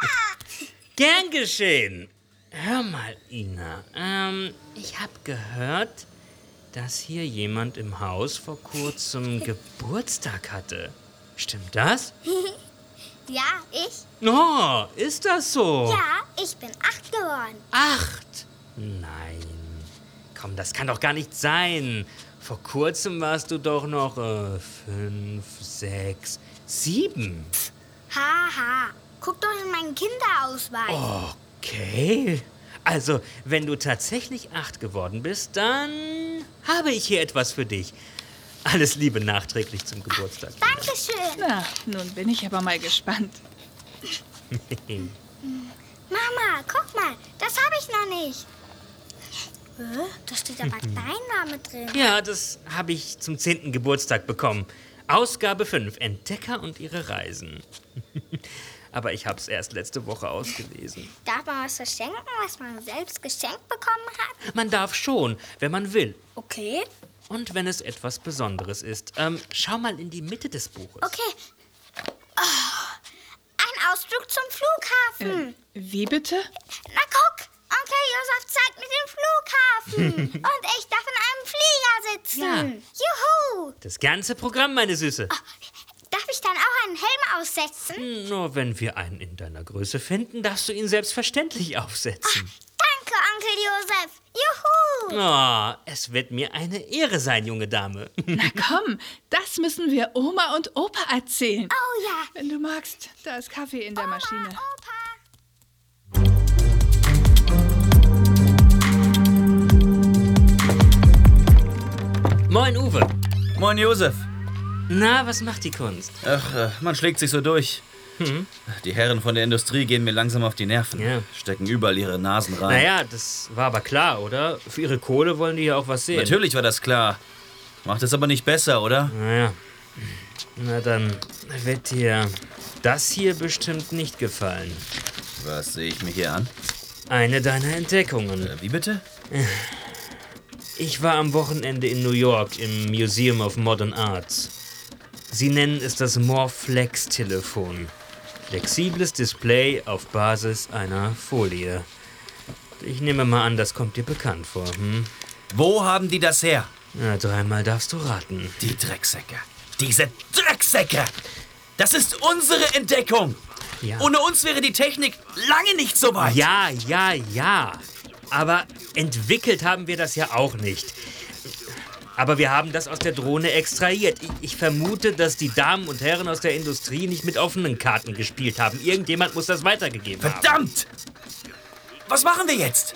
Gern geschehen. Hör mal, Ina, ähm, ich hab gehört, dass hier jemand im Haus vor kurzem Geburtstag hatte. Stimmt das? Ja, ich. Oh, ist das so? Ja, ich bin acht geworden. Acht? Nein. Komm, das kann doch gar nicht sein. Vor kurzem warst du doch noch äh, fünf, sechs, sieben. Haha, guck doch in meinen Kinderausweis. Okay. Also, wenn du tatsächlich acht geworden bist, dann habe ich hier etwas für dich. Alles Liebe nachträglich zum Geburtstag. Ach, Dankeschön. Na, nun bin ich aber mal gespannt. Mama, guck mal, das habe ich noch nicht. Da steht aber dein Name drin. Ja, das habe ich zum zehnten Geburtstag bekommen. Ausgabe fünf, Entdecker und ihre Reisen. Aber ich habe es erst letzte Woche ausgelesen. Darf man was verschenken, was man selbst geschenkt bekommen hat? Man darf schon, wenn man will. Okay. Und wenn es etwas Besonderes ist. Ähm, schau mal in die Mitte des Buches. Okay. Oh, ein Ausflug zum Flughafen. Äh, wie bitte? Na guck, Onkel Josef zeigt mir den Flughafen. Und ich darf in einem Flieger sitzen. Ja. Juhu. Das ganze Programm, meine Süße. Oh, darf ich dann auch einen Helm aufsetzen? Nur wenn wir einen in deiner Größe finden, darfst du ihn selbstverständlich aufsetzen. Ach, danke, Onkel Josef. Juhu. Oh, es wird mir eine Ehre sein, junge Dame. Na komm, das müssen wir Oma und Opa erzählen. Oh ja. Wenn du magst, da ist Kaffee in der Oma, Maschine. Opa. Moin, Uwe. Moin, Josef. Na, was macht die Kunst? Ach, äh, man schlägt sich so durch. Hm? Die Herren von der Industrie gehen mir langsam auf die Nerven. Ja. Stecken überall ihre Nasen rein. Naja, das war aber klar, oder? Für ihre Kohle wollen die ja auch was sehen. Natürlich war das klar. Macht es aber nicht besser, oder? Naja. Na dann wird dir das hier bestimmt nicht gefallen. Was sehe ich mir hier an? Eine deiner Entdeckungen. Äh, wie bitte? Ich war am Wochenende in New York im Museum of Modern Arts. Sie nennen es das Morph-Flex-Telefon. Flexibles Display auf Basis einer Folie. Ich nehme mal an, das kommt dir bekannt vor, hm? Wo haben die das her? Na, dreimal darfst du raten. Die Drecksäcke. Diese Drecksäcke! Das ist unsere Entdeckung! Ja. Ohne uns wäre die Technik lange nicht so weit. Ja, ja, ja. Aber entwickelt haben wir das ja auch nicht. Aber wir haben das aus der Drohne extrahiert. Ich, ich vermute, dass die Damen und Herren aus der Industrie nicht mit offenen Karten gespielt haben. Irgendjemand muss das weitergegeben haben. Verdammt! Was machen wir jetzt?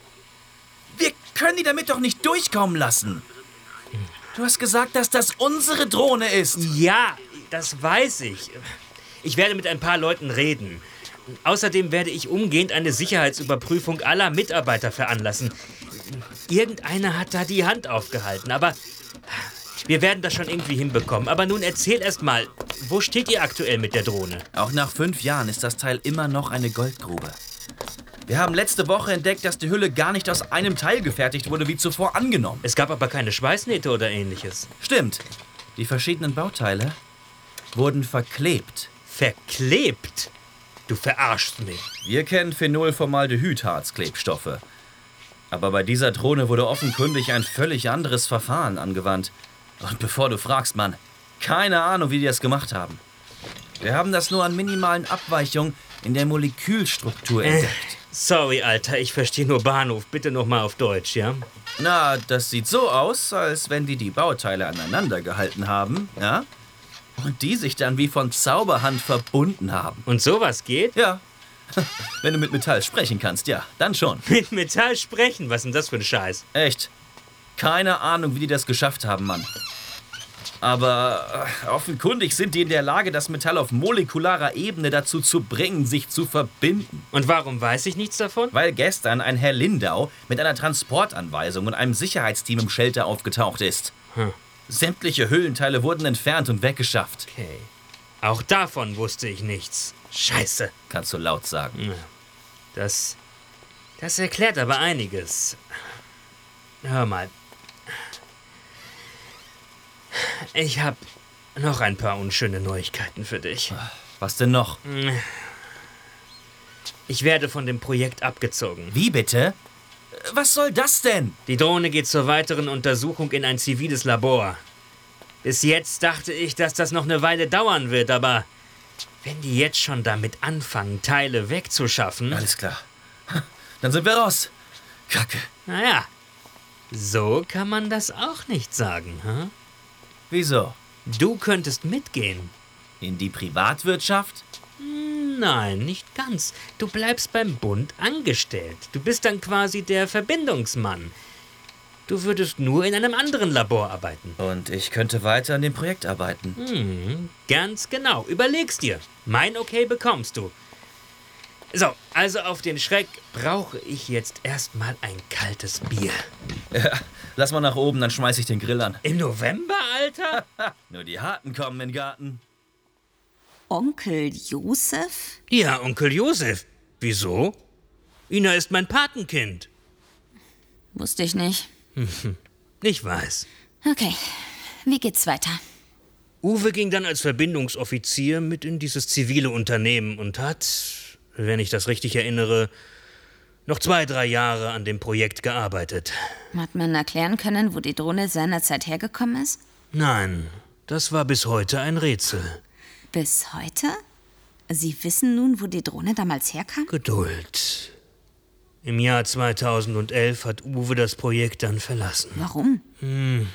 Wir können die damit doch nicht durchkommen lassen. Du hast gesagt, dass das unsere Drohne ist. Ja, das weiß ich. Ich werde mit ein paar Leuten reden. Außerdem werde ich umgehend eine Sicherheitsüberprüfung aller Mitarbeiter veranlassen. Irgendeiner hat da die Hand aufgehalten, aber wir werden das schon irgendwie hinbekommen. Aber nun erzähl erst mal, wo steht ihr aktuell mit der Drohne? Auch nach fünf Jahren ist das Teil immer noch eine Goldgrube. Wir haben letzte Woche entdeckt, dass die Hülle gar nicht aus einem Teil gefertigt wurde, wie zuvor angenommen. Es gab aber keine Schweißnähte oder ähnliches. Stimmt. Die verschiedenen Bauteile wurden verklebt. Verklebt? Du verarschst mich. Wir kennen Phenolformaldehyd-Harzklebstoffe. Aber bei dieser Drohne wurde offenkundig ein völlig anderes Verfahren angewandt. Und bevor du fragst, Mann, keine Ahnung, wie die das gemacht haben. Wir haben das nur an minimalen Abweichungen in der Molekülstruktur entdeckt. Äh, sorry, Alter, ich verstehe nur Bahnhof. Bitte noch mal auf Deutsch, ja? Na, das sieht so aus, als wenn die die Bauteile aneinander gehalten haben, ja? Und die sich dann wie von Zauberhand verbunden haben. Und sowas geht? Ja. Wenn du mit Metall sprechen kannst, ja, dann schon. Mit Metall sprechen? Was ist denn das für ein Scheiß? Echt. Keine Ahnung, wie die das geschafft haben, Mann. Aber äh, offenkundig sind die in der Lage, das Metall auf molekularer Ebene dazu zu bringen, sich zu verbinden. Und warum weiß ich nichts davon? Weil gestern ein Herr Lindau mit einer Transportanweisung und einem Sicherheitsteam im Shelter aufgetaucht ist. Hm. Sämtliche Hüllenteile wurden entfernt und weggeschafft. Okay. Auch davon wusste ich nichts. Scheiße. Kannst du laut sagen. Ja. Das, das erklärt aber einiges. Hör mal. Ich habe noch ein paar unschöne Neuigkeiten für dich. Was denn noch? Ich werde von dem Projekt abgezogen. Wie bitte? Was soll das denn? Die Drohne geht zur weiteren Untersuchung in ein ziviles Labor. Bis jetzt dachte ich, dass das noch eine Weile dauern wird, aber wenn die jetzt schon damit anfangen, Teile wegzuschaffen... Alles klar. Dann sind wir raus. Kacke. Naja, so kann man das auch nicht sagen, hm? Wieso? Du könntest mitgehen. In die Privatwirtschaft? Nein, nicht ganz. Du bleibst beim Bund angestellt. Du bist dann quasi der Verbindungsmann. Du würdest nur in einem anderen Labor arbeiten. Und ich könnte weiter an dem Projekt arbeiten. Hm, ganz genau. Überleg's dir. Mein Okay bekommst du. So, also auf den Schreck brauche ich jetzt erstmal ein kaltes Bier. Ja, lass mal nach oben, dann schmeiß ich den Grill an. Im November, Alter? Nur die Harten kommen in den Garten. Onkel Josef? Ja, Onkel Josef. Wieso? Ina ist mein Patenkind. Wusste ich nicht. Ich weiß. Okay, wie geht's weiter? Uwe ging dann als Verbindungsoffizier mit in dieses zivile Unternehmen und hat, wenn ich das richtig erinnere, noch zwei, drei Jahre an dem Projekt gearbeitet. Hat man erklären können, wo die Drohne seinerzeit hergekommen ist? Nein, das war bis heute ein Rätsel. Bis heute? Sie wissen nun, wo die Drohne damals herkam? Geduld. Im Jahr zweitausendelf hat Uwe das Projekt dann verlassen. Warum? Hm.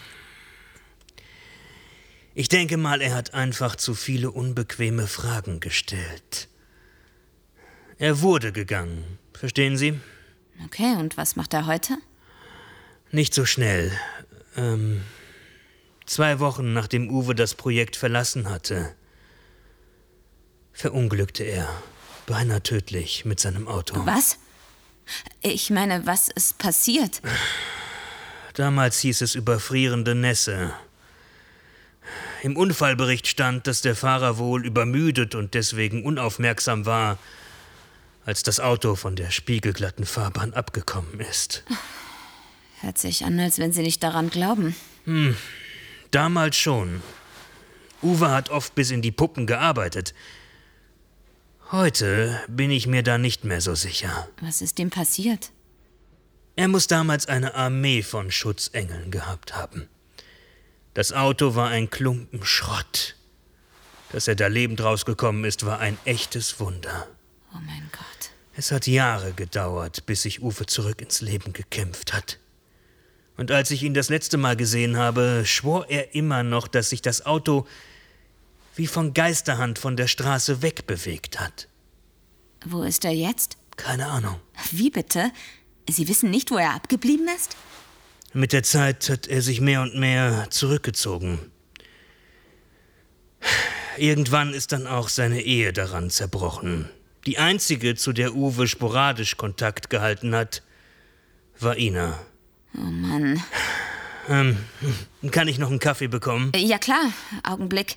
Ich denke mal, er hat einfach zu viele unbequeme Fragen gestellt. Er wurde gegangen. Verstehen Sie? Okay, und was macht er heute? Nicht so schnell. Ähm, zwei Wochen nachdem Uwe das Projekt verlassen hatte, verunglückte er. Beinahe tödlich mit seinem Auto. Was? Ich meine, was ist passiert? Damals hieß es überfrierende Nässe. Im Unfallbericht stand, dass der Fahrer wohl übermüdet und deswegen unaufmerksam war, als das Auto von der spiegelglatten Fahrbahn abgekommen ist. Hört sich an, als wenn Sie nicht daran glauben. Hm, damals schon. Uwe hat oft bis in die Puppen gearbeitet. Heute bin ich mir da nicht mehr so sicher. Was ist ihm passiert? Er muss damals eine Armee von Schutzengeln gehabt haben. Das Auto war ein Klumpen Schrott. Dass er da lebend rausgekommen ist, war ein echtes Wunder. Oh mein Gott. Es hat Jahre gedauert, bis sich Uwe zurück ins Leben gekämpft hat. Und als ich ihn das letzte Mal gesehen habe, schwor er immer noch, dass sich das Auto wie von Geisterhand von der Straße wegbewegt hat. Wo ist er jetzt? Keine Ahnung. Wie bitte? Sie wissen nicht, wo er abgeblieben ist? Mit der Zeit hat er sich mehr und mehr zurückgezogen. Irgendwann ist dann auch seine Ehe daran zerbrochen. Die einzige, zu der Uwe sporadisch Kontakt gehalten hat, war Ina. Oh Mann. Ähm, kann ich noch einen Kaffee bekommen? Ja klar, Augenblick.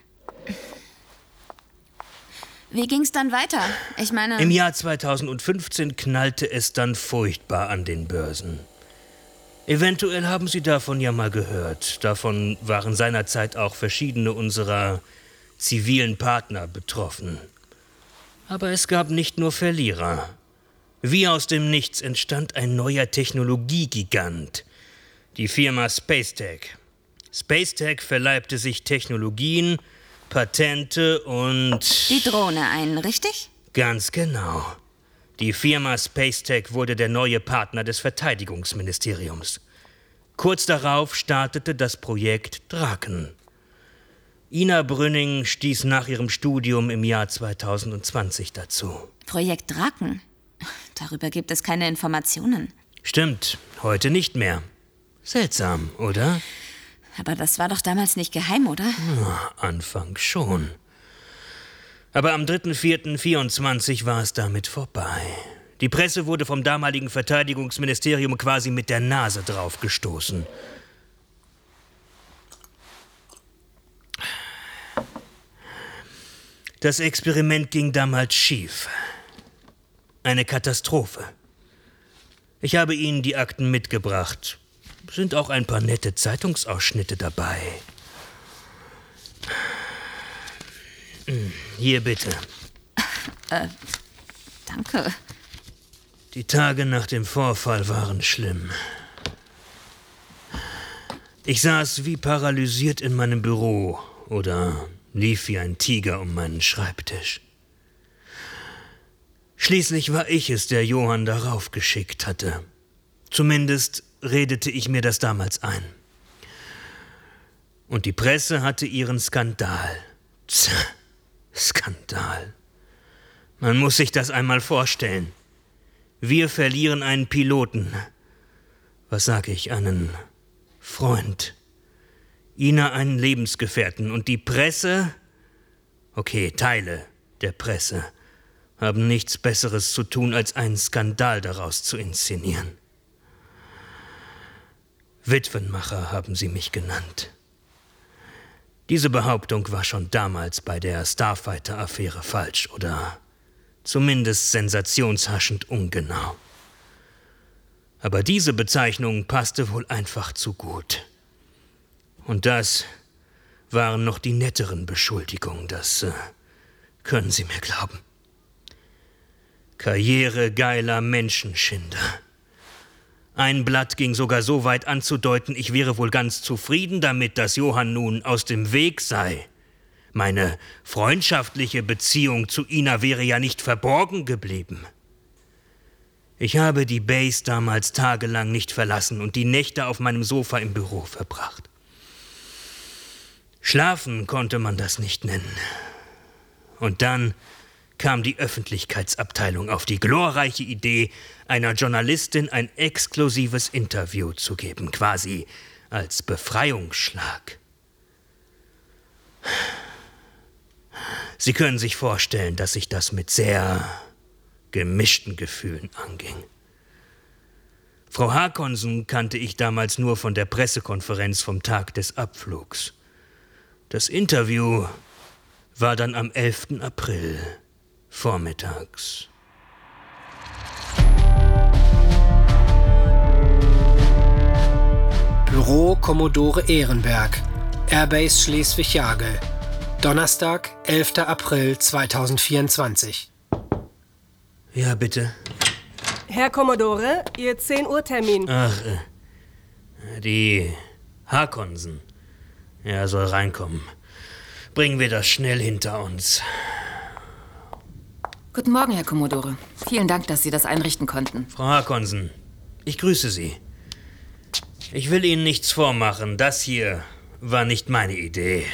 Wie ging's dann weiter? Ich meine... Im Jahr zweitausendfünfzehn knallte es dann furchtbar an den Börsen. Eventuell haben Sie davon ja mal gehört. Davon waren seinerzeit auch verschiedene unserer zivilen Partner betroffen. Aber es gab nicht nur Verlierer. Wie aus dem Nichts entstand ein neuer Technologiegigant. Die Firma Spacetech. Spacetech verleibte sich Technologien, Patente und... Die Drohne ein, richtig? Ganz genau. Die Firma Spacetech wurde der neue Partner des Verteidigungsministeriums. Kurz darauf startete das Projekt Draken. Ina Brünning stieß nach ihrem Studium im Jahr zweitausendzwanzig dazu. Projekt Draken? Darüber gibt es keine Informationen. Stimmt, heute nicht mehr. Seltsam, oder? Aber das war doch damals nicht geheim, oder? Na, Anfangs schon. Aber am dritter vierter vierundzwanzig war es damit vorbei. Die Presse wurde vom damaligen Verteidigungsministerium quasi mit der Nase draufgestoßen. Das Experiment ging damals schief. Eine Katastrophe. Ich habe Ihnen die Akten mitgebracht. Sind auch ein paar nette Zeitungsausschnitte dabei. Hier bitte. Äh, danke. Die Tage nach dem Vorfall waren schlimm. Ich saß wie paralysiert in meinem Büro oder lief wie ein Tiger um meinen Schreibtisch. Schließlich war ich es, der Johann darauf geschickt hatte. Zumindest redete ich mir das damals ein. Und die Presse hatte ihren Skandal. Tch, Skandal. Man muss sich das einmal vorstellen. Wir verlieren einen Piloten. Was sag ich, einen Freund. Ina einen Lebensgefährten. Und die Presse, okay, Teile der Presse, haben nichts Besseres zu tun, als einen Skandal daraus zu inszenieren. Witwenmacher haben sie mich genannt. Diese Behauptung war schon damals bei der Starfighter-Affäre falsch oder zumindest sensationshaschend ungenau. Aber diese Bezeichnung passte wohl einfach zu gut. Und das waren noch die netteren Beschuldigungen, das äh, können Sie mir glauben. Karrieregeiler Menschenschinder. Ein Blatt ging sogar so weit anzudeuten, ich wäre wohl ganz zufrieden damit, dass Johann nun aus dem Weg sei. Meine freundschaftliche Beziehung zu Ina wäre ja nicht verborgen geblieben. Ich habe die Base damals tagelang nicht verlassen und die Nächte auf meinem Sofa im Büro verbracht. Schlafen konnte man das nicht nennen. Und dann kam die Öffentlichkeitsabteilung auf die glorreiche Idee, einer Journalistin ein exklusives Interview zu geben, quasi als Befreiungsschlag. Sie können sich vorstellen, dass sich das mit sehr gemischten Gefühlen anging. Frau Hakonsen kannte ich damals nur von der Pressekonferenz vom Tag des Abflugs. Das Interview war dann am elften April, vormittags. Kommodore Ehrenberg, Airbase Schleswig-Jagel. Donnerstag, elfter April zweitausendvierundzwanzig. Ja, bitte. Herr Kommodore, Ihr zehn Uhr Termin. Ach, äh, die Hakonsen. Ja, soll reinkommen. Bringen wir das schnell hinter uns. Guten Morgen, Herr Kommodore. Vielen Dank, dass Sie das einrichten konnten. Frau Hakonsen, ich grüße Sie. Ich will Ihnen nichts vormachen. Das hier war nicht meine Idee.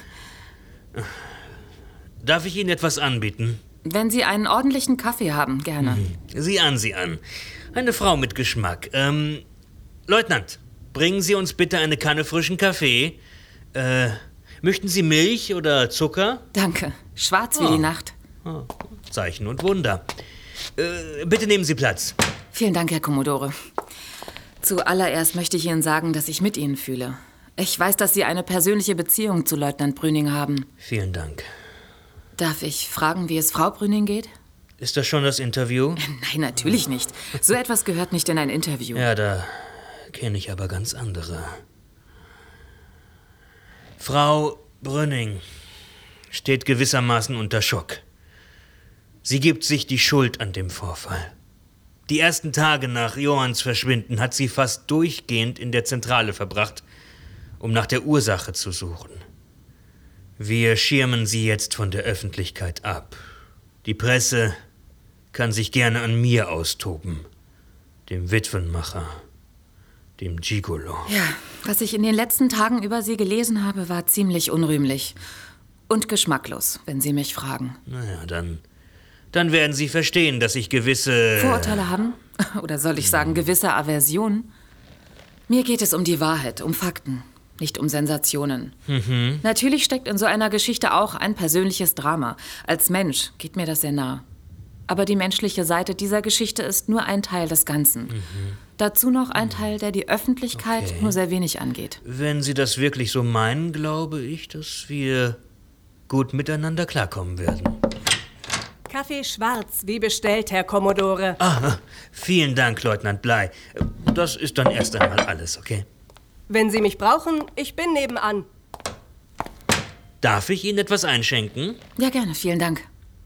Darf ich Ihnen etwas anbieten? Wenn Sie einen ordentlichen Kaffee haben, gerne. Mhm. Sieh an, sieh an. Eine Frau mit Geschmack. Ähm, Leutnant, bringen Sie uns bitte eine Kanne frischen Kaffee. Äh, möchten Sie Milch oder Zucker? Danke. Schwarz wie Oh. die Nacht. Oh, Zeichen und Wunder. Äh, bitte nehmen Sie Platz. Vielen Dank, Herr Kommodore. Zuallererst möchte ich Ihnen sagen, dass ich mit Ihnen fühle. Ich weiß, dass Sie eine persönliche Beziehung zu Leutnant Brüning haben. Vielen Dank. Darf ich fragen, wie es Frau Brüning geht? Ist das schon das Interview? Nein, natürlich nicht. So etwas gehört nicht in ein Interview. Ja, da kenne ich aber ganz andere. Frau Brüning steht gewissermaßen unter Schock. Sie gibt sich die Schuld an dem Vorfall. Die ersten Tage nach Johanns Verschwinden hat sie fast durchgehend in der Zentrale verbracht, um nach der Ursache zu suchen. Wir schirmen sie jetzt von der Öffentlichkeit ab. Die Presse kann sich gerne an mir austoben, dem Witwenmacher, dem Gigolo. Ja, was ich in den letzten Tagen über Sie gelesen habe, war ziemlich unrühmlich. Und geschmacklos, wenn Sie mich fragen. Naja, dann, dann werden Sie verstehen, dass ich gewisse... Vorurteile haben? Oder soll ich sagen, gewisse Aversion? Mir geht es um die Wahrheit, um Fakten, nicht um Sensationen. Mhm. Natürlich steckt in so einer Geschichte auch ein persönliches Drama. Als Mensch geht mir das sehr nah. Aber die menschliche Seite dieser Geschichte ist nur ein Teil des Ganzen. Mhm. Dazu noch ein Teil, der die Öffentlichkeit Okay. nur sehr wenig angeht. Wenn Sie das wirklich so meinen, glaube ich, dass wir gut miteinander klarkommen werden. Kaffee schwarz, wie bestellt, Herr Kommodore. Ah, vielen Dank, Leutnant Blei. Das ist dann erst einmal alles, okay? Wenn Sie mich brauchen, ich bin nebenan. Darf ich Ihnen etwas einschenken? Ja, gerne, vielen Dank.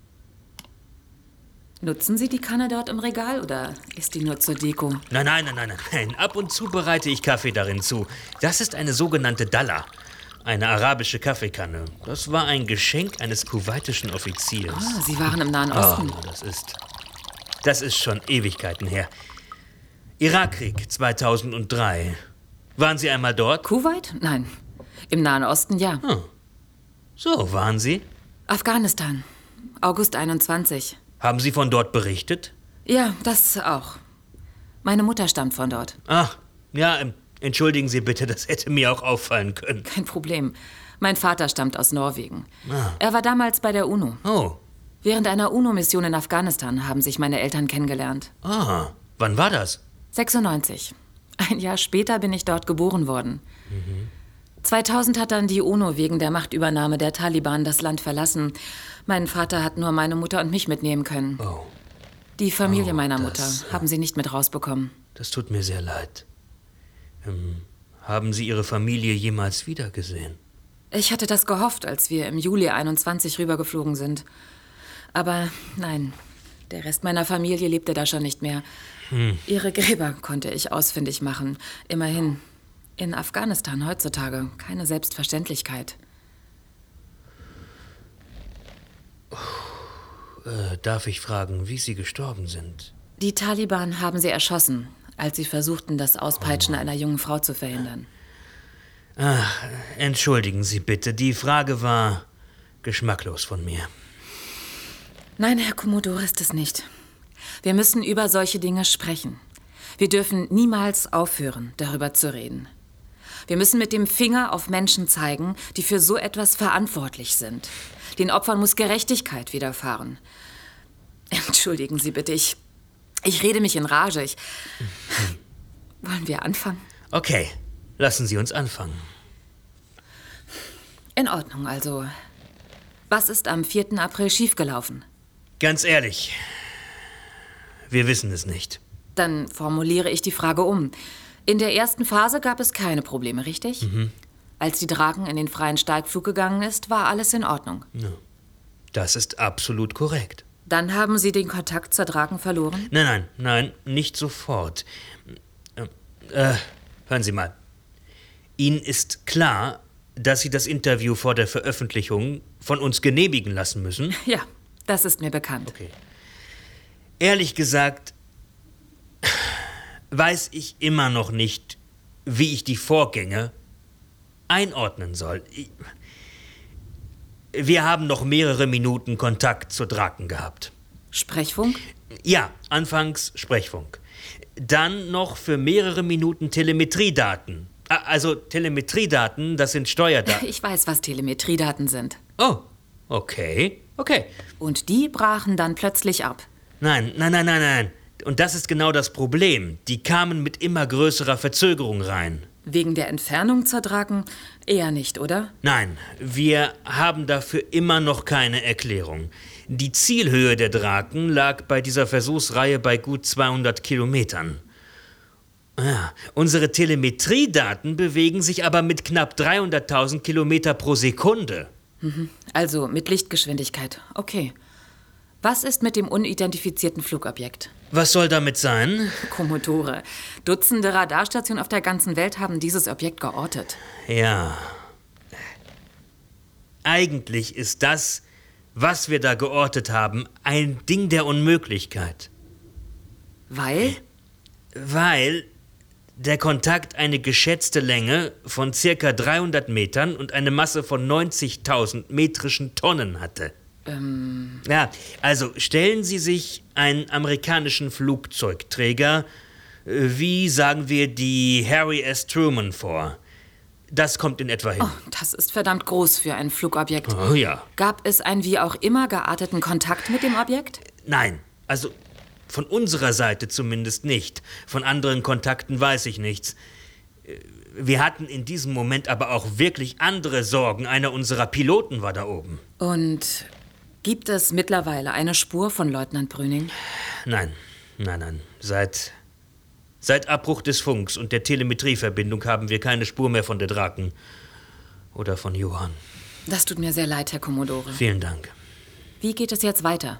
Nutzen Sie die Kanne dort im Regal oder ist die nur zur Deko? Nein, nein, nein, nein, nein. Ab und zu bereite ich Kaffee darin zu. Das ist eine sogenannte Dalla. Eine arabische Kaffeekanne. Das war ein Geschenk eines kuwaitischen Offiziers. Ah, Sie waren im Nahen Osten. Oh, das ist... Das ist schon Ewigkeiten her. Irakkrieg zweitausenddrei. Waren Sie einmal dort? Kuwait? Nein. Im Nahen Osten, ja. Hm. So, waren Sie? Afghanistan. August einundzwanzig. Haben Sie von dort berichtet? Ja, das auch. Meine Mutter stammt von dort. Ach, ja, ähm, entschuldigen Sie bitte, das hätte mir auch auffallen können. Kein Problem. Mein Vater stammt aus Norwegen. Ah. Er war damals bei der UNO. Oh. Während einer UNO-Mission in Afghanistan haben sich meine Eltern kennengelernt. Ah, wann war das? sechsundneunzig. Ein Jahr später bin ich dort geboren worden. Mhm. zweitausend hat dann die UNO wegen der Machtübernahme der Taliban das Land verlassen. Mein Vater hat nur meine Mutter und mich mitnehmen können. Oh. Die Familie Oh, meiner das, Mutter haben sie nicht mit rausbekommen. Das tut mir sehr leid. Ähm, haben Sie Ihre Familie jemals wiedergesehen? Ich hatte das gehofft, als wir im Juli einundzwanzig rübergeflogen sind. Aber nein, der Rest meiner Familie lebte da schon nicht mehr. Hm. Ihre Gräber konnte ich ausfindig machen. Immerhin. In Afghanistan heutzutage keine Selbstverständlichkeit. Äh, darf ich fragen, wie Sie gestorben sind? Die Taliban haben sie erschossen, als sie versuchten, das Auspeitschen einer jungen Frau zu verhindern. Ach, entschuldigen Sie bitte, die Frage war geschmacklos von mir. Nein, Herr Kommodore, ist es nicht. Wir müssen über solche Dinge sprechen. Wir dürfen niemals aufhören, darüber zu reden. Wir müssen mit dem Finger auf Menschen zeigen, die für so etwas verantwortlich sind. Den Opfern muss Gerechtigkeit widerfahren. Entschuldigen Sie bitte, ich, ich rede mich in Rage. Ich, wollen wir anfangen? Okay, lassen Sie uns anfangen. In Ordnung, also. Was ist am vierten April schiefgelaufen? Ganz ehrlich, wir wissen es nicht. Dann formuliere ich die Frage um. In der ersten Phase gab es keine Probleme, richtig? Mhm. Als die Draken in den freien Steigflug gegangen ist, war alles in Ordnung. Ja. Das ist absolut korrekt. Dann haben Sie den Kontakt zur Draken verloren? Nein, nein, nein, nicht sofort. Äh, hören Sie mal. Ihnen ist klar, dass Sie das Interview vor der Veröffentlichung von uns genehmigen lassen müssen? Ja, das ist mir bekannt. Okay. Ehrlich gesagt, weiß ich immer noch nicht, wie ich die Vorgänge einordnen soll. Wir haben noch mehrere Minuten Kontakt zu Draken gehabt. Sprechfunk? Ja, anfangs Sprechfunk. Dann noch für mehrere Minuten Telemetriedaten. Also Telemetriedaten, das sind Steuerdaten. Ich weiß, was Telemetriedaten sind. Oh, okay, okay. Und die brachen dann plötzlich ab? Nein, nein, nein, nein, nein. Und das ist genau das Problem. Die kamen mit immer größerer Verzögerung rein. Wegen der Entfernung zur Draken eher nicht, oder? Nein, wir haben dafür immer noch keine Erklärung. Die Zielhöhe der Draken lag bei dieser Versuchsreihe bei gut zweihundert Kilometern. Ja, unsere Telemetriedaten bewegen sich aber mit knapp dreihunderttausend Kilometer pro Sekunde. Mhm. Also mit Lichtgeschwindigkeit. Okay. Was ist mit dem unidentifizierten Flugobjekt? Was soll damit sein? Commodore. Dutzende Radarstationen auf der ganzen Welt haben dieses Objekt geortet. Ja. Eigentlich ist das, was wir da geortet haben, ein Ding der Unmöglichkeit. Weil? Weil der Kontakt eine geschätzte Länge von circa dreihundert Metern und eine Masse von neunzigtausend metrischen Tonnen hatte. Ähm. Ja, also stellen Sie sich einen amerikanischen Flugzeugträger, wie sagen wir die Harry S. Truman vor. Das kommt in etwa hin. Oh, das ist verdammt groß für ein Flugobjekt. Oh ja. Gab es einen wie auch immer gearteten Kontakt mit dem Objekt? Nein, also von unserer Seite zumindest nicht. Von anderen Kontakten weiß ich nichts. Wir hatten in diesem Moment aber auch wirklich andere Sorgen. Einer unserer Piloten war da oben. Und gibt es mittlerweile eine Spur von Leutnant Brüning? Nein, nein, nein. Seit, seit Abbruch des Funks und der Telemetrieverbindung haben wir keine Spur mehr von der Draken. Oder von Johann. Das tut mir sehr leid, Herr Commodore. Vielen Dank. Wie geht es jetzt weiter?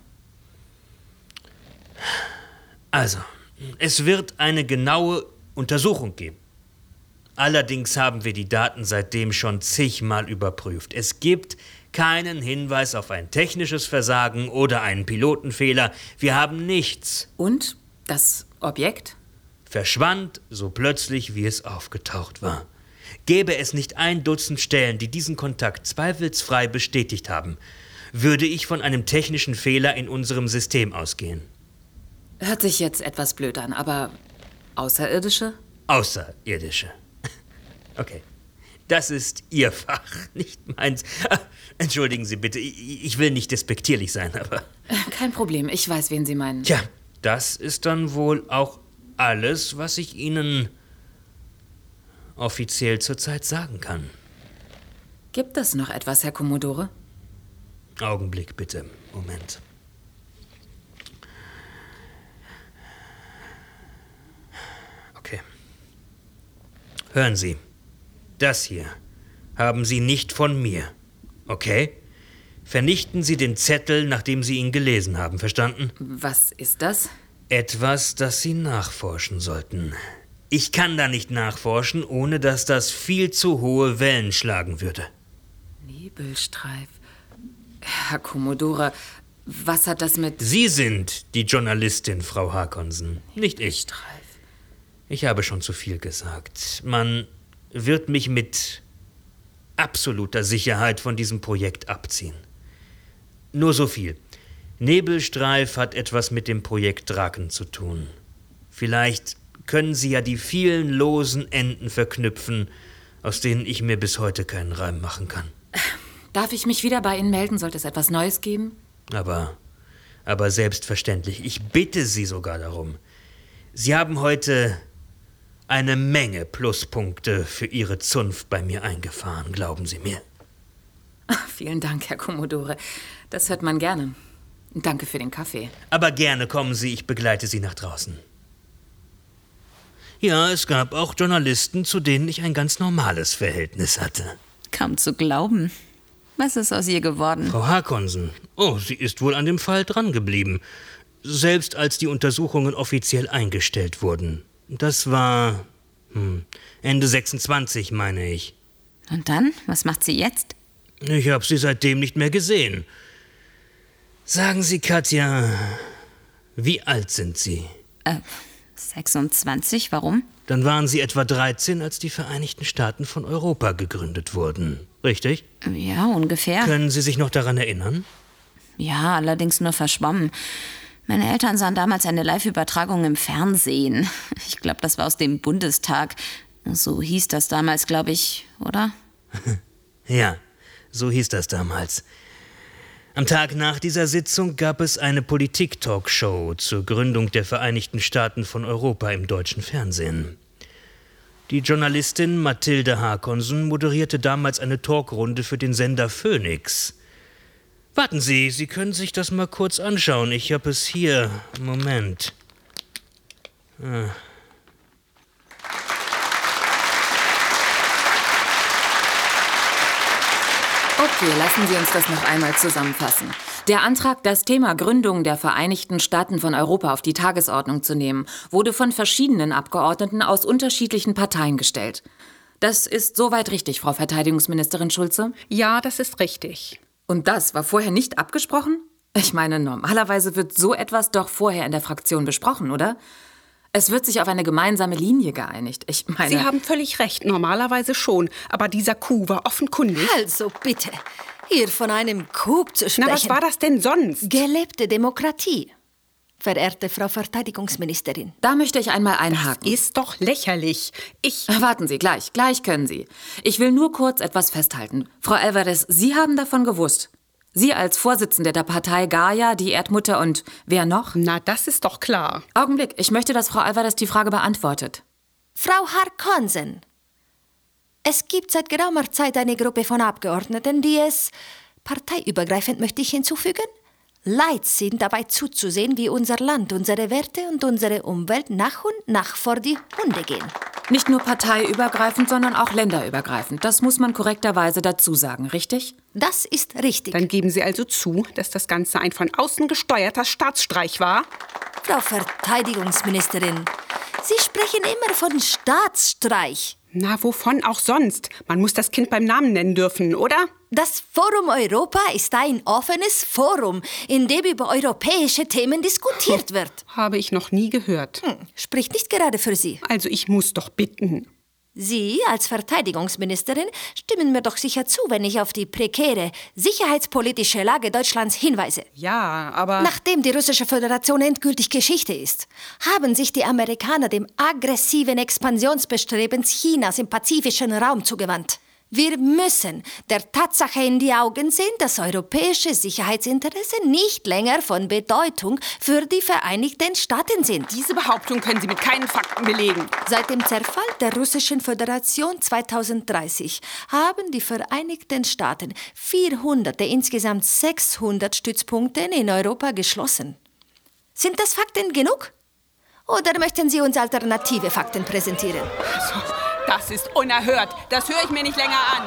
Also, es wird eine genaue Untersuchung geben. Allerdings haben wir die Daten seitdem schon zigmal überprüft. Es gibt keinen Hinweis auf ein technisches Versagen oder einen Pilotenfehler. Wir haben nichts. Und das Objekt? Verschwand so plötzlich, wie es aufgetaucht war. Gäbe es nicht ein Dutzend Stellen, die diesen Kontakt zweifelsfrei bestätigt haben, würde ich von einem technischen Fehler in unserem System ausgehen. Hört sich jetzt etwas blöd an, aber Außerirdische? Außerirdische. Okay. Das ist Ihr Fach, nicht meins. Entschuldigen Sie bitte, ich will nicht despektierlich sein, aber... Kein Problem, ich weiß, wen Sie meinen. Tja, das ist dann wohl auch alles, was ich Ihnen offiziell zurzeit sagen kann. Gibt es noch etwas, Herr Commodore? Augenblick bitte, Moment. Okay. Hören Sie, das hier haben Sie nicht von mir, okay? Vernichten Sie den Zettel, nachdem Sie ihn gelesen haben, verstanden? Was ist das? Etwas, das Sie nachforschen sollten. Ich kann da nicht nachforschen, ohne dass das viel zu hohe Wellen schlagen würde. Nebelstreif. Herr Commodore, was hat das mit... Sie sind die Journalistin, Frau Harkonsen, nicht ich. Ich habe schon zu viel gesagt. Man wird mich mit absoluter Sicherheit von diesem Projekt abziehen. Nur so viel. Nebelstreif hat etwas mit dem Projekt Draken zu tun. Vielleicht können Sie ja die vielen losen Enden verknüpfen, aus denen ich mir bis heute keinen Reim machen kann. Darf ich mich wieder bei Ihnen melden? Sollte es etwas Neues geben? Aber, aber selbstverständlich. Ich bitte Sie sogar darum. Sie haben heute eine Menge Pluspunkte für Ihre Zunft bei mir eingefahren, glauben Sie mir. Ach, vielen Dank, Herr Commodore. Das hört man gerne. Danke für den Kaffee. Aber gerne kommen Sie, ich begleite Sie nach draußen. Ja, es gab auch Journalisten, zu denen ich ein ganz normales Verhältnis hatte. Kaum zu glauben. Was ist aus ihr geworden? Frau Haakonsen. Oh, sie ist wohl an dem Fall drangeblieben. Selbst als die Untersuchungen offiziell eingestellt wurden. Das war hm, Ende sechsundzwanzig, meine ich. Und dann? Was macht sie jetzt? Ich habe sie seitdem nicht mehr gesehen. Sagen Sie, Katja, wie alt sind Sie? Äh, sechsundzwanzig, warum? Dann waren Sie etwa dreizehn, als die Vereinigten Staaten von Europa gegründet wurden. Richtig? Ja, ungefähr. Können Sie sich noch daran erinnern? Ja, allerdings nur verschwommen. Meine Eltern sahen damals eine Live-Übertragung im Fernsehen. Ich glaube, das war aus dem Bundestag. So hieß das damals, glaube ich, oder? Ja, so hieß das damals. Am Tag nach dieser Sitzung gab es eine Politik-Talkshow zur Gründung der Vereinigten Staaten von Europa im deutschen Fernsehen. Die Journalistin Mathilde Haakonsen moderierte damals eine Talkrunde für den Sender Phoenix. Warten Sie, Sie können sich das mal kurz anschauen. Ich habe es hier. Moment. Ah. Okay, lassen Sie uns das noch einmal zusammenfassen. Der Antrag, das Thema Gründung der Vereinigten Staaten von Europa auf die Tagesordnung zu nehmen, wurde von verschiedenen Abgeordneten aus unterschiedlichen Parteien gestellt. Das ist soweit richtig, Frau Verteidigungsministerin Schulze? Ja, das ist richtig. Und das war vorher nicht abgesprochen? Ich meine, normalerweise wird so etwas doch vorher in der Fraktion besprochen, oder? Es wird sich auf eine gemeinsame Linie geeinigt. Ich meine... Sie haben völlig recht, normalerweise schon. Aber dieser Coup war offenkundig... Also bitte, hier von einem Coup zu sprechen... Na, was war das denn sonst? Gelebte Demokratie. Verehrte Frau Verteidigungsministerin. Da möchte ich einmal einhaken. Das ist doch lächerlich. Ich... Warten Sie, gleich, gleich können Sie. Ich will nur kurz etwas festhalten. Frau Alvarez, Sie haben davon gewusst. Sie als Vorsitzende der Partei Gaia, die Erdmutter und wer noch? Na, das ist doch klar. Augenblick, ich möchte, dass Frau Alvarez die Frage beantwortet. Frau Haakonsen, es gibt seit geraumer Zeit eine Gruppe von Abgeordneten, die es, parteiübergreifend möchte ich hinzufügen, leid sind, dabei zuzusehen, wie unser Land, unsere Werte und unsere Umwelt nach und nach vor die Hunde gehen. Nicht nur parteiübergreifend, sondern auch länderübergreifend. Das muss man korrekterweise dazu sagen, richtig? Das ist richtig. Dann geben Sie also zu, dass das Ganze ein von außen gesteuerter Staatsstreich war? Frau Verteidigungsministerin, Sie sprechen immer von Staatsstreich. Na, wovon auch sonst? Man muss das Kind beim Namen nennen dürfen, oder? Das Forum Europa ist ein offenes Forum, in dem über europäische Themen diskutiert wird. Habe ich noch nie gehört. Hm, spricht nicht gerade für Sie. Also ich muss doch bitten. Sie als Verteidigungsministerin stimmen mir doch sicher zu, wenn ich auf die prekäre sicherheitspolitische Lage Deutschlands hinweise. Ja, aber... Nachdem die Russische Föderation endgültig Geschichte ist, haben sich die Amerikaner dem aggressiven Expansionsbestrebens Chinas im pazifischen Raum zugewandt. Wir müssen der Tatsache in die Augen sehen, dass europäische Sicherheitsinteressen nicht länger von Bedeutung für die Vereinigten Staaten sind. Diese Behauptung können Sie mit keinen Fakten belegen. Seit dem Zerfall der Russischen Föderation zweitausenddreißig haben die Vereinigten Staaten vierhundert der insgesamt sechshundert Stützpunkte in Europa geschlossen. Sind das Fakten genug? Oder möchten Sie uns alternative Fakten präsentieren? Also, das ist unerhört. Das höre ich mir nicht länger an.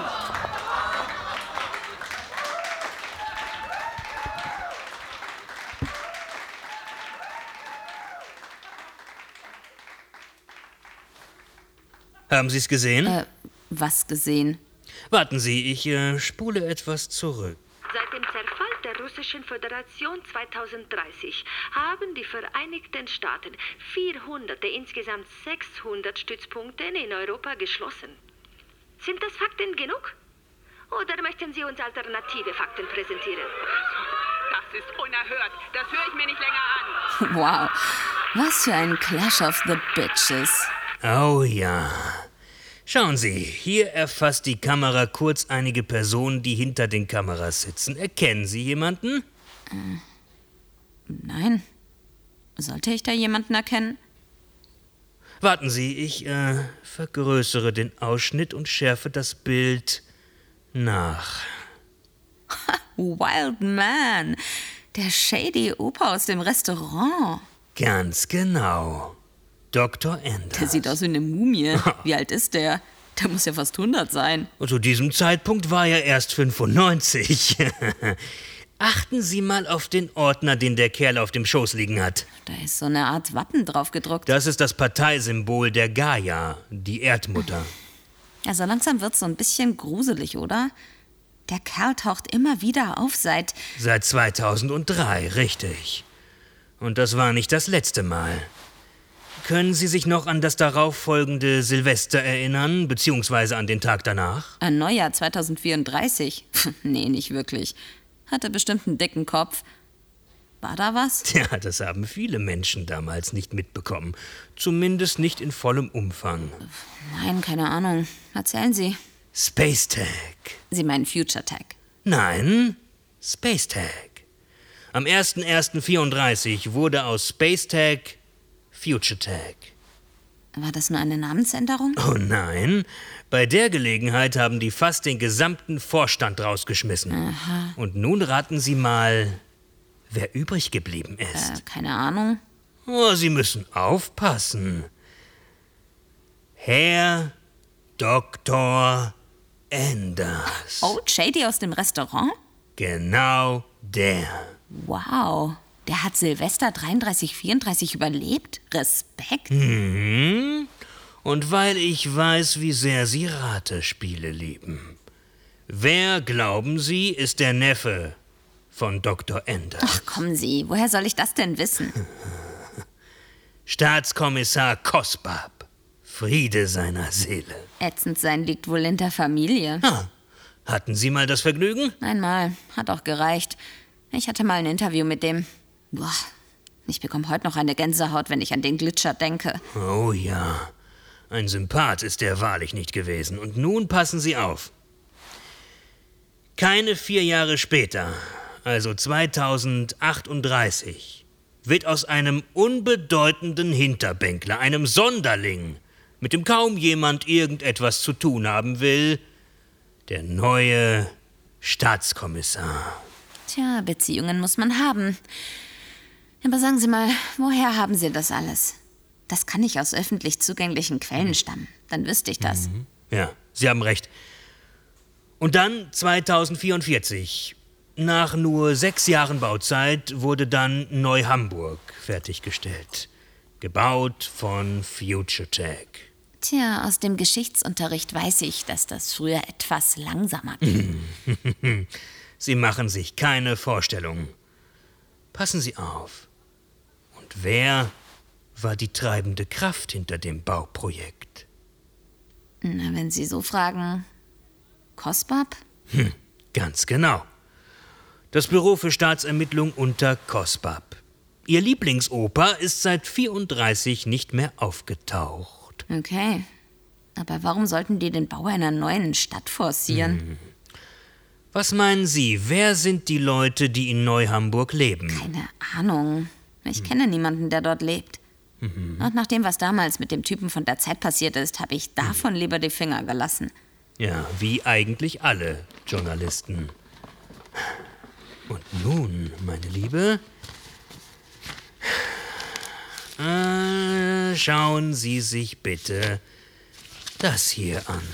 Haben Sie es gesehen? Äh, was gesehen? Warten Sie, ich äh, spule etwas zurück. Seit dem Zerfall der Russischen Föderation zweitausenddreißig haben die Vereinigten Staaten vierhundert der insgesamt sechshundert Stützpunkte in Europa geschlossen. Sind das Fakten genug? Oder möchten Sie uns alternative Fakten präsentieren? Das ist unerhört. Das höre ich mir nicht länger an. Wow, was für ein Clash of the Bitches. Oh ja. Schauen Sie, hier erfasst die Kamera kurz einige Personen, die hinter den Kameras sitzen. Erkennen Sie jemanden? Äh, nein. Sollte ich da jemanden erkennen? Warten Sie, ich äh, vergrößere den Ausschnitt und schärfe das Bild nach. Wild Man, der shady Opa aus dem Restaurant. Ganz genau. Doktor Enders. Der sieht aus wie eine Mumie. Wie alt ist der? Der muss ja fast hundert sein. Und zu diesem Zeitpunkt war er erst fünfundneunzig. Achten Sie mal auf den Ordner, den der Kerl auf dem Schoß liegen hat. Da ist so eine Art Wappen drauf gedruckt. Das ist das Parteisymbol der Gaia, die Erdmutter. Also langsam wird's so ein bisschen gruselig, oder? Der Kerl taucht immer wieder auf seit... Seit zweitausenddrei, richtig. Und das war nicht das letzte Mal. Können Sie sich noch an das darauffolgende Silvester erinnern, beziehungsweise an den Tag danach? Ein Neujahr zweitausendvierunddreißig? Nee, nicht wirklich. Hatte bestimmt einen dicken Kopf. War da was? Tja, das haben viele Menschen damals nicht mitbekommen. Zumindest nicht in vollem Umfang. Nein, keine Ahnung. Erzählen Sie. Space Tag. Sie meinen Future Tag? Nein, Space Tag. Am ersten ersten vierunddreißig wurde aus Space Tag Future Tag. War das nur eine Namensänderung? Oh nein, bei der Gelegenheit haben die fast den gesamten Vorstand rausgeschmissen. Aha. Und nun raten Sie mal, wer übrig geblieben ist. Äh, keine Ahnung. Oh, Sie müssen aufpassen. Herr Doktor Enders. Old Shady aus dem Restaurant? Genau der. Wow. Der hat Silvester dreiunddreißig vierunddreißig überlebt? Respekt. Mhm. Und weil ich weiß, wie sehr Sie Ratespiele lieben. Wer, glauben Sie, ist der Neffe von Doktor Enders? Ach, kommen Sie. Woher soll ich das denn wissen? Staatskommissar Kosbab. Friede seiner Seele. Ätzend sein liegt wohl in der Familie. Ah, hatten Sie mal das Vergnügen? Einmal. Hat auch gereicht. Ich hatte mal ein Interview mit dem... Boah, ich bekomme heute noch eine Gänsehaut, wenn ich an den Glitscher denke. Oh ja, ein Sympath ist er wahrlich nicht gewesen. Und nun passen Sie auf. Keine vier Jahre später, also zweitausendachtunddreißig, wird aus einem unbedeutenden Hinterbänkler, einem Sonderling, mit dem kaum jemand irgendetwas zu tun haben will, der neue Staatskommissar. Tja, Beziehungen muss man haben. Aber sagen Sie mal, woher haben Sie das alles? Das kann nicht aus öffentlich zugänglichen Quellen stammen. Dann wüsste ich das. Mhm. Ja, Sie haben recht. Und dann zweitausendvierundvierzig. Nach nur sechs Jahren Bauzeit wurde dann Neu-Hamburg fertiggestellt. Gebaut von Future Tag. Tja, aus dem Geschichtsunterricht weiß ich, dass das früher etwas langsamer ging. Sie machen sich keine Vorstellung. Passen Sie auf. Und wer war die treibende Kraft hinter dem Bauprojekt? Na, wenn Sie so fragen, Kosbab? Hm, ganz genau. Das Büro für Staatsermittlung unter Kosbab. Ihr Lieblingsoper ist seit vierunddreißig nicht mehr aufgetaucht. Okay. Aber warum sollten die den Bau einer neuen Stadt forcieren? Hm. Was meinen Sie, wer sind die Leute, die in Neu-Hamburg leben? Keine Ahnung. Ich kenne niemanden, der dort lebt. Mhm. Und nach dem, was damals mit dem Typen von der Zeit passiert ist, habe ich davon lieber die Finger gelassen. Ja, wie eigentlich alle Journalisten. Und nun, meine Liebe, äh, schauen Sie sich bitte das hier an.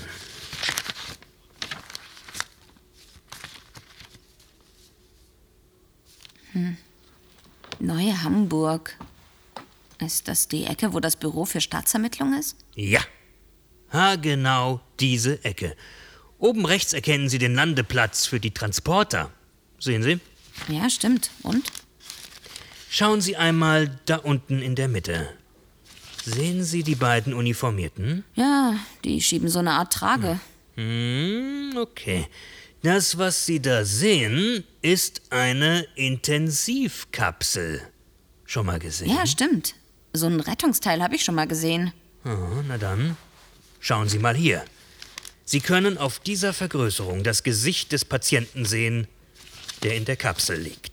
Hm. Neue Hamburg. Ist das die Ecke, wo das Büro für Staatsermittlung ist? Ja, ha, genau diese Ecke. Oben rechts erkennen Sie den Landeplatz für die Transporter. Sehen Sie? Ja, stimmt. Und? Schauen Sie einmal da unten in der Mitte. Sehen Sie die beiden Uniformierten? Ja, die schieben so eine Art Trage. Hm, okay. Das, was Sie da sehen, ist eine Intensivkapsel. Schon mal gesehen? Ja, stimmt. So ein Rettungsteil habe ich schon mal gesehen. Oh, na dann, schauen Sie mal hier. Sie können auf dieser Vergrößerung das Gesicht des Patienten sehen, der in der Kapsel liegt.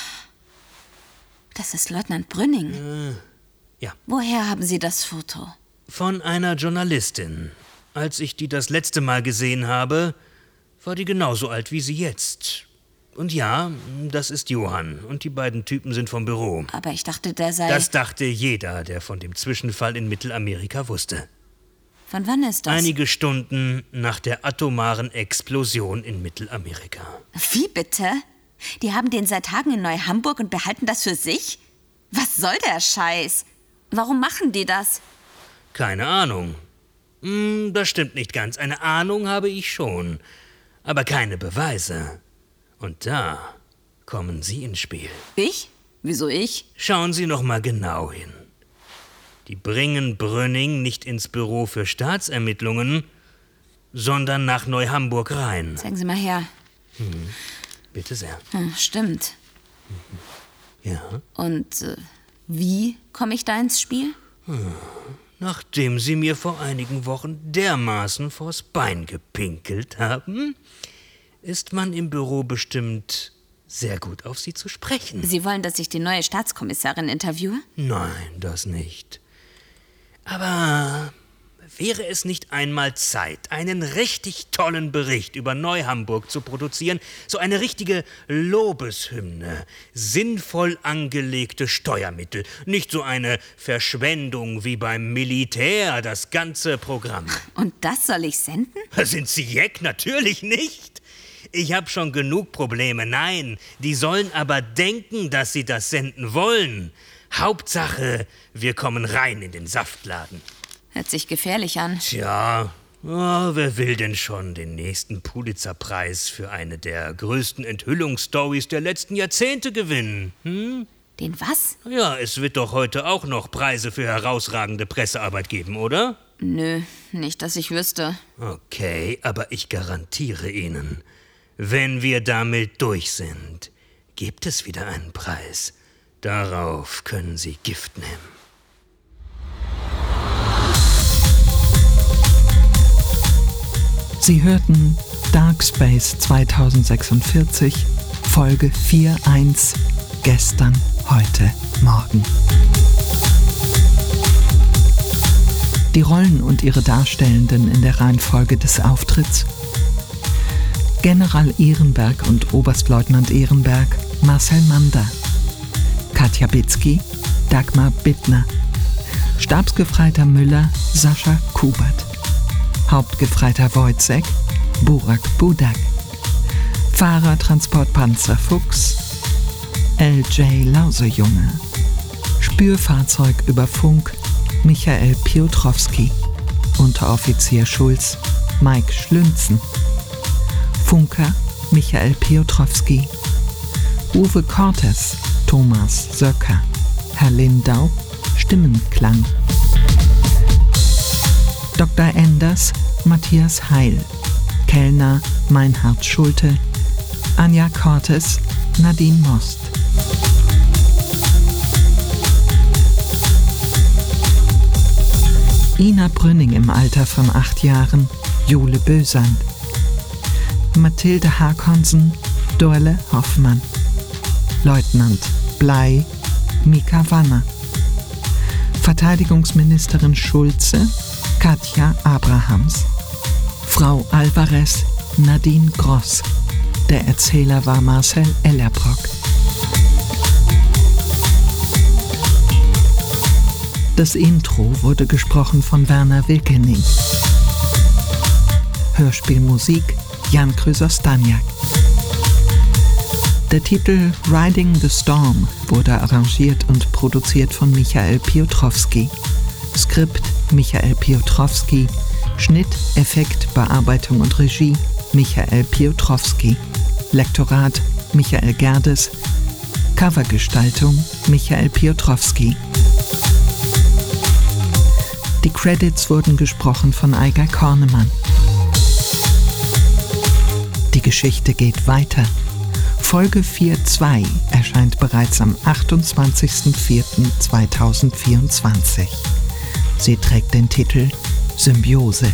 Das ist Leutnant Brünning. Äh, ja. Woher haben Sie das Foto? Von einer Journalistin. Als ich die das letzte Mal gesehen habe, war die genauso alt wie sie jetzt. Und ja, das ist Johann. Und die beiden Typen sind vom Büro. Aber ich dachte, der sei... Das dachte jeder, der von dem Zwischenfall in Mittelamerika wusste. Von wann ist das? Einige Stunden nach der atomaren Explosion in Mittelamerika. Wie bitte? Die haben den seit Tagen in Neu-Hamburg und behalten das für sich? Was soll der Scheiß? Warum machen die das? Keine Ahnung. Hm, das stimmt nicht ganz. Eine Ahnung habe ich schon. Aber keine Beweise. Und da kommen Sie ins Spiel. Ich? Wieso ich? Schauen Sie noch mal genau hin. Die bringen Brünning nicht ins Büro für Staatsermittlungen, sondern nach Neu-Hamburg rein. Zeigen Sie mal her. Hm. Bitte sehr. Hm, stimmt. Ja? Und äh, wie komme ich da ins Spiel? Hm. Nachdem Sie mir vor einigen Wochen dermaßen vors Bein gepinkelt haben, ist man im Büro bestimmt sehr gut auf Sie zu sprechen. Sie wollen, dass ich die neue Staatskommissarin interviewe? Nein, das nicht. Aber wäre es nicht einmal Zeit, einen richtig tollen Bericht über Neu-Hamburg zu produzieren? So eine richtige Lobeshymne, sinnvoll angelegte Steuermittel. Nicht so eine Verschwendung wie beim Militär, das ganze Programm. Und das soll ich senden? Sind Sie Jeck? Natürlich nicht. Ich habe schon genug Probleme. Nein, die sollen aber denken, dass sie das senden wollen. Hauptsache, wir kommen rein in den Saftladen. Hört sich gefährlich an. Tja, oh, wer will denn schon den nächsten Pulitzer-Preis für eine der größten Enthüllungsstories der letzten Jahrzehnte gewinnen? Hm? Den was? Ja, es wird doch heute auch noch Preise für herausragende Pressearbeit geben, oder? Nö, nicht, dass ich wüsste. Okay, aber ich garantiere Ihnen, wenn wir damit durch sind, gibt es wieder einen Preis. Darauf können Sie Gift nehmen. Sie hörten Dark Space zweitausendsechsundvierzig, Folge vier Punkt eins, gestern, heute, morgen. Die Rollen und ihre Darstellenden in der Reihenfolge des Auftritts: General Ehrenberg und Oberstleutnant Ehrenberg, Marcel Mander. Katja Bitzky, Dagmar Bittner. Stabsgefreiter Müller, Sascha Kubert. Hauptgefreiter Wojcek, Burak Budak. Fahrer Transportpanzer Fuchs, L J Lausejunge. Spürfahrzeug über Funk, Michael Piotrowski. Unteroffizier Schulz, Mike Schlünzen. Funker, Michael Piotrowski. Uwe Cortes, Thomas Söcker. Herr Lindau, Stimmenklang. Doktor Enders, Matthias Heil. Kellner, Meinhard Schulte. Anja Cortes, Nadine Most. Ina Brünning im Alter von acht Jahren, Jule Bösand. Mathilde Hakonsen, Dorle Hoffmann. Leutnant Blei, Mika Wanner. Verteidigungsministerin Schulze, Katja Abrahams. Frau Alvarez, Nadine Gross. Der Erzähler war Marcel Ellerbrock. Das Intro wurde gesprochen von Werner Wilkening. Hörspielmusik Jan Krüser-Staniak. Der Titel Riding the Storm wurde arrangiert und produziert von Michael Piotrowski. Skript Michael Piotrowski. Schnitt, Effekt, Bearbeitung und Regie Michael Piotrowski. Lektorat Michael Gerdes. Covergestaltung Michael Piotrowski. Die Credits wurden gesprochen von Eiger Kornemann. Die Geschichte geht weiter. Folge vier Punkt zwei erscheint bereits am achtundzwanzigsten vierten zweitausendvierundzwanzig. Sie trägt den Titel Symbiose.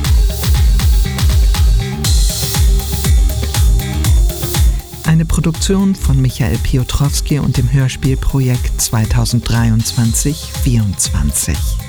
Eine Produktion von Michael Piotrowski und dem Hörspielprojekt zweitausenddreiundzwanzig vierundzwanzig.